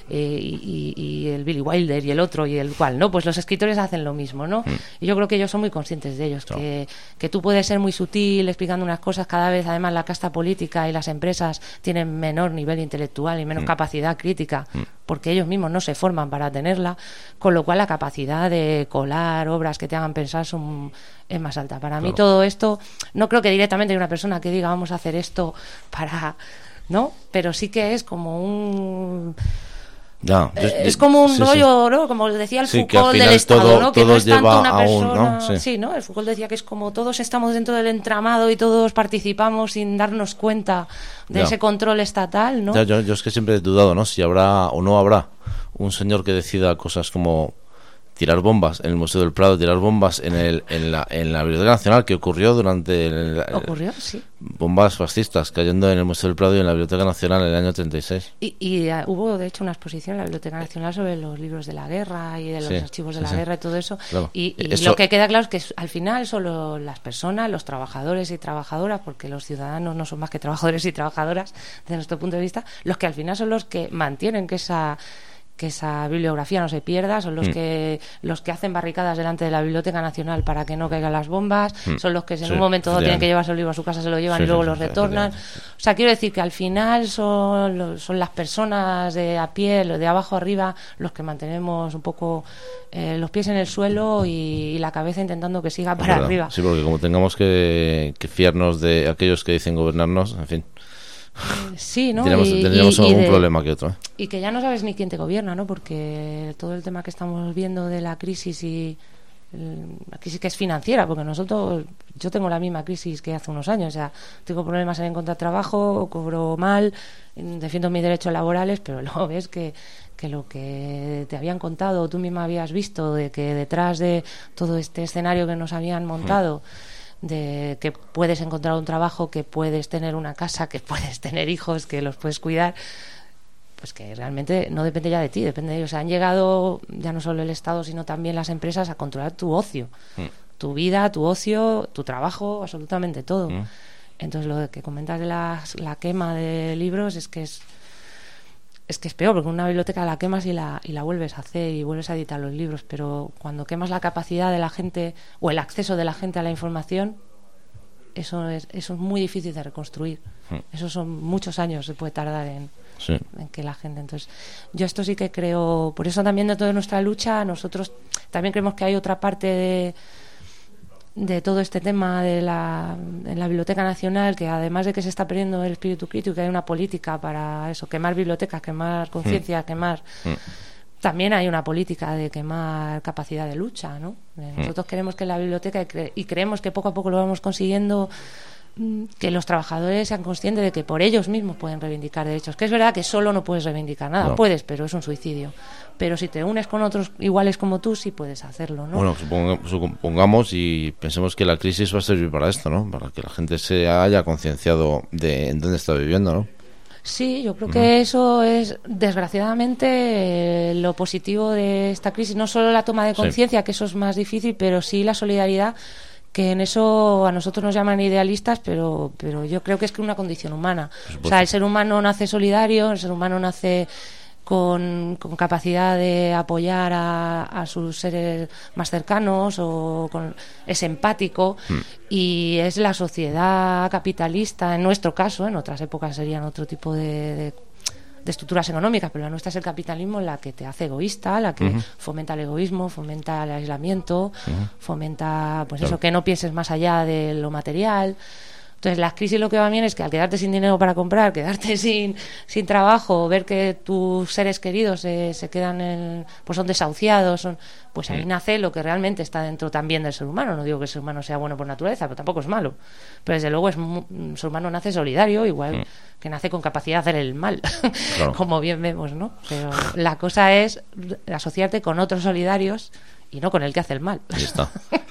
y el Billy Wilder y el otro y el cual, ¿no? Pues los escritores hacen lo mismo, ¿no? Y yo creo que ellos son muy conscientes de ellos, Claro. que tú puedes ser muy sutil explicando unas cosas. Cada vez además la casta política y las empresas tienen menor nivel intelectual y menos capacidad crítica porque ellos mismos no se forman para tenerla, con lo cual la capacidad de colar obras que te hagan pensar es más alta. Para mí todo esto, no creo que directamente hay una persona que diga vamos a hacer esto para, ¿no? Pero sí que es como un... Ya, es como un sí, rollo, ¿no? Como decía el Sí, que al Foucault final del Estado, todo- ¿no? Que todo no es tanto lleva una a un, persona... ¿no? Sí. Sí, ¿no? El Foucault decía que es como todos estamos dentro del entramado y todos participamos sin darnos cuenta de Ya. ese control estatal, ¿no? Ya, yo es que siempre he dudado, ¿no? Si habrá o no habrá un señor que decida cosas como tirar bombas en el Museo del Prado, tirar bombas en la Biblioteca Nacional, que ocurrió durante Ocurrió, sí. bombas fascistas cayendo en el Museo del Prado y en la Biblioteca Nacional en el año 36. Y hubo, de hecho, una exposición en la Biblioteca Nacional sobre los libros de la guerra y de los Sí, archivos de sí, la sí. guerra y todo eso. Claro. Y Eso- lo que queda claro es que al final solo las personas, los trabajadores y trabajadoras, porque los ciudadanos no son más que trabajadores y trabajadoras desde nuestro punto de vista, los que al final son los que mantienen que esa bibliografía no se pierda, son los que hacen barricadas delante de la Biblioteca Nacional para que no caigan las bombas, son los que en Sí, un momento dado tienen efectivamente. que llevarse el libro a su casa, se lo llevan Sí, y luego sí, los sí, retornan. efectivamente. O sea, quiero decir que al final son las personas de a pie, de abajo arriba, los que mantenemos un poco los pies en el suelo y la cabeza intentando que siga para ¿Verdad? arriba. Sí, porque como tengamos que fiarnos de aquellos que dicen gobernarnos, en fin, Sí, ¿no? tendríamos algún problema que otro. Y que ya no sabes ni quién te gobierna, ¿no? Porque todo el tema que estamos viendo de la crisis y la crisis que es financiera, porque yo tengo la misma crisis que hace unos años, o sea, tengo problemas en encontrar trabajo, cobro mal, defiendo mis derechos laborales, pero luego ves que lo que te habían contado, tú misma habías visto, de que detrás de todo este escenario que nos habían montado, de que puedes encontrar un trabajo, que puedes tener una casa, que puedes tener hijos, que los puedes cuidar, pues que realmente no depende ya de ti, depende de ellos. O sea, han llegado ya no solo el Estado, sino también las empresas a controlar tu ocio, tu vida, tu ocio, tu trabajo, absolutamente todo. Entonces, lo que comentas de la quema de libros es que es peor, porque una biblioteca la quemas y la vuelves a hacer y vuelves a editar los libros, pero cuando quemas la capacidad de la gente o el acceso de la gente a la información, eso es muy difícil de reconstruir. Eso son muchos años, se puede tardar en que la gente... Entonces, yo esto sí que creo, por eso también dentro de nuestra lucha, nosotros también creemos que hay otra parte de todo este tema en la Biblioteca Nacional, que además de que se está perdiendo el espíritu crítico, que hay una política para eso, quemar bibliotecas, quemar conciencia, quemar... También hay una política de quemar capacidad de lucha, ¿no? Nosotros queremos que la biblioteca, y creemos que poco a poco lo vamos consiguiendo, que los trabajadores sean conscientes de que por ellos mismos pueden reivindicar derechos. Que es verdad que solo no puedes reivindicar nada, No. puedes, pero es un suicidio. Pero si te unes con otros iguales como tú, sí puedes hacerlo, ¿no? Bueno, supongamos y pensemos que la crisis va a servir para esto, ¿no? Para que la gente se haya concienciado de en dónde está viviendo, ¿no? Sí, yo creo que eso es, desgraciadamente, lo positivo de esta crisis. No solo la toma de conciencia, que eso es más difícil, pero sí la solidaridad, que en eso a nosotros nos llaman idealistas, pero yo creo que es una condición humana. O sea, el ser humano nace solidario, el ser humano nace con capacidad de apoyar a sus seres más cercanos, es empático, y es la sociedad capitalista, en nuestro caso, en otras épocas serían otro tipo de estructuras económicas, pero la nuestra es el capitalismo, la que te hace egoísta, la que fomenta el egoísmo, fomenta el aislamiento, fomenta pues eso, que no pienses más allá de lo material. Entonces, las crisis lo que va bien es que al quedarte sin dinero para comprar, quedarte sin trabajo, ver que tus seres queridos se quedan pues son desahuciados, pues ahí nace lo que realmente está dentro también del ser humano. No digo que el ser humano sea bueno por naturaleza, pero tampoco es malo. Pero desde luego el ser humano nace solidario, igual que nace con capacidad de hacer el mal, claro. Como bien vemos, ¿no? Pero la cosa es asociarte con otros solidarios y no con el que hace el mal. Ahí está.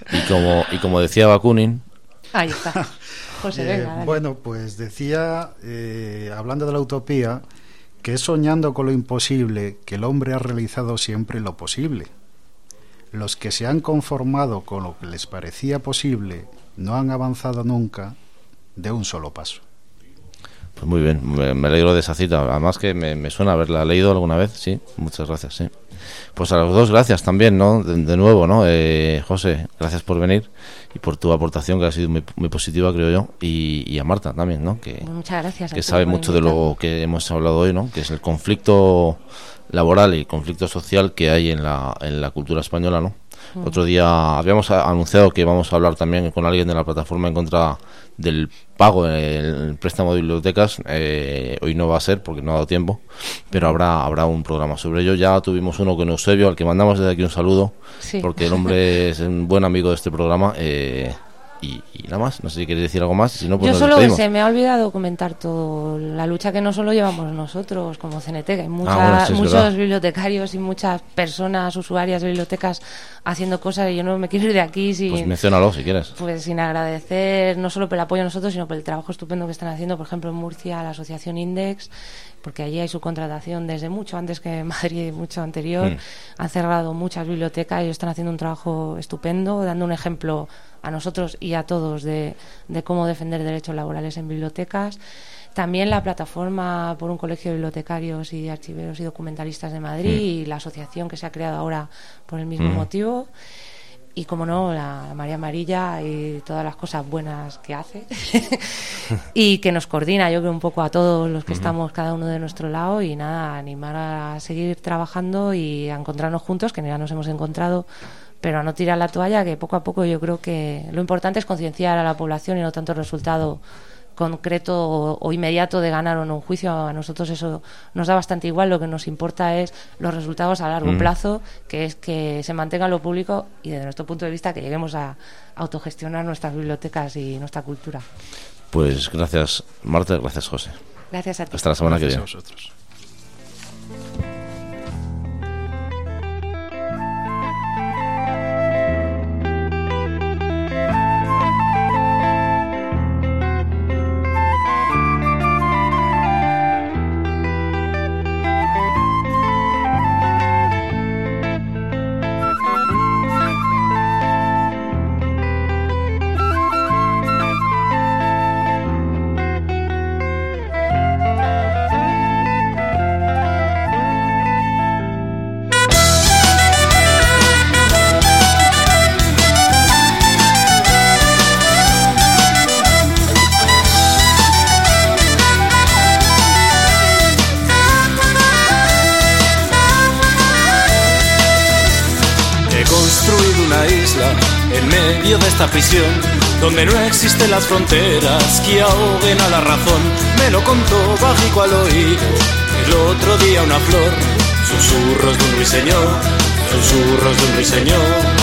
Y como decía Bakunin... Ahí está. José, venga, dale. Bueno, pues decía, hablando de la utopía, que es soñando con lo imposible que el hombre ha realizado siempre lo posible. Los que se han conformado con lo que les parecía posible no han avanzado nunca de un solo paso. Pues muy bien, me alegro de esa cita. Además que me suena haberla leído alguna vez. Sí, muchas gracias, sí. Pues a los dos gracias también, ¿no? De nuevo, ¿no? José, gracias por venir y por tu aportación, que ha sido muy, muy positiva, creo yo. Y a Marta también, ¿no? Que, muchas gracias. Que sabe mucho de lo que hemos hablado hoy, ¿no? Que es el conflicto laboral y conflicto social que hay en la cultura española, ¿no? Otro día habíamos anunciado que vamos a hablar también con alguien de la plataforma en contra del pago en el préstamo de bibliotecas. Hoy no va a ser porque no ha dado tiempo, pero habrá un programa sobre ello. Ya tuvimos uno con Eusebio, al que mandamos desde aquí un saludo, sí. Porque el hombre es un buen amigo de este programa. Y nada más, no sé si queréis decir algo más. Si no, pues yo nos solo despedimos. Se me ha olvidado comentar todo la lucha que no solo llevamos nosotros como CNT, que hay muchos bibliotecarios y muchas personas usuarias de bibliotecas haciendo cosas, y yo no me quiero ir de aquí sin... Pues menciónalo si quieres. Pues sin agradecer no solo por el apoyo a nosotros, sino por el trabajo estupendo que están haciendo, por ejemplo en Murcia, la asociación Index, porque allí hay subcontratación desde mucho antes que en Madrid, mucho anterior. Han cerrado muchas bibliotecas y están haciendo un trabajo estupendo, dando un ejemplo a nosotros y a todos de cómo defender derechos laborales en bibliotecas. También la plataforma por un colegio de bibliotecarios y archiveros y documentalistas de Madrid y la asociación que se ha creado ahora por el mismo motivo. Y, como no, la María Amarilla y todas las cosas buenas que hace y que nos coordina, yo creo, un poco a todos los que estamos cada uno de nuestro lado. Y nada, animar a seguir trabajando y a encontrarnos juntos, que ya nos hemos encontrado, pero a no tirar la toalla, que poco a poco yo creo que lo importante es concienciar a la población y no tanto el resultado concreto o inmediato de ganar o no un juicio. A nosotros eso nos da bastante igual. Lo que nos importa es los resultados a largo plazo, que es que se mantenga lo público y, desde nuestro punto de vista, que lleguemos a autogestionar nuestras bibliotecas y nuestra cultura. Pues gracias, Marta, gracias, José. Gracias a ti. Hasta la semana que viene. Gracias a vosotros. De esta prisión donde no existen las fronteras que ahoguen a la razón. Me lo contó bajico al oído el otro día una flor. Susurros de un ruiseñor, susurros de un ruiseñor.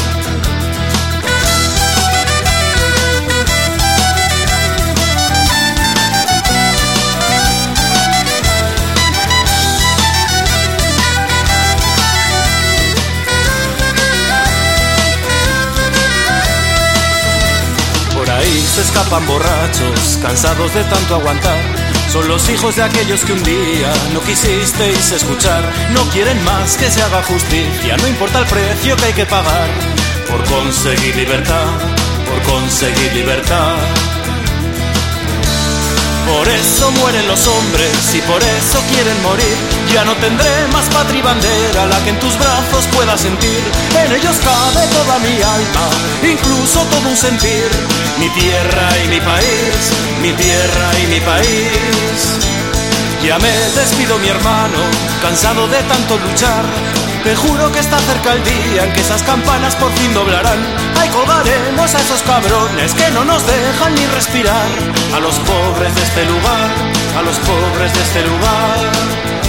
Se escapan borrachos, cansados de tanto aguantar. Son los hijos de aquellos que un día no quisisteis escuchar. No quieren más que se haga justicia, no importa el precio que hay que pagar por conseguir libertad, por conseguir libertad. Por eso mueren los hombres y por eso quieren morir. Ya no tendré más patria y bandera, la que en tus brazos pueda sentir. En ellos cabe toda mi alma, incluso todo un sentir. Mi tierra y mi país, mi tierra y mi país. Ya me despido, mi hermano, cansado de tanto luchar. Te juro que está cerca el día en que esas campanas por fin doblarán. Ahí colgaremos a esos cabrones que no nos dejan ni respirar. A los pobres de este lugar, a los pobres de este lugar.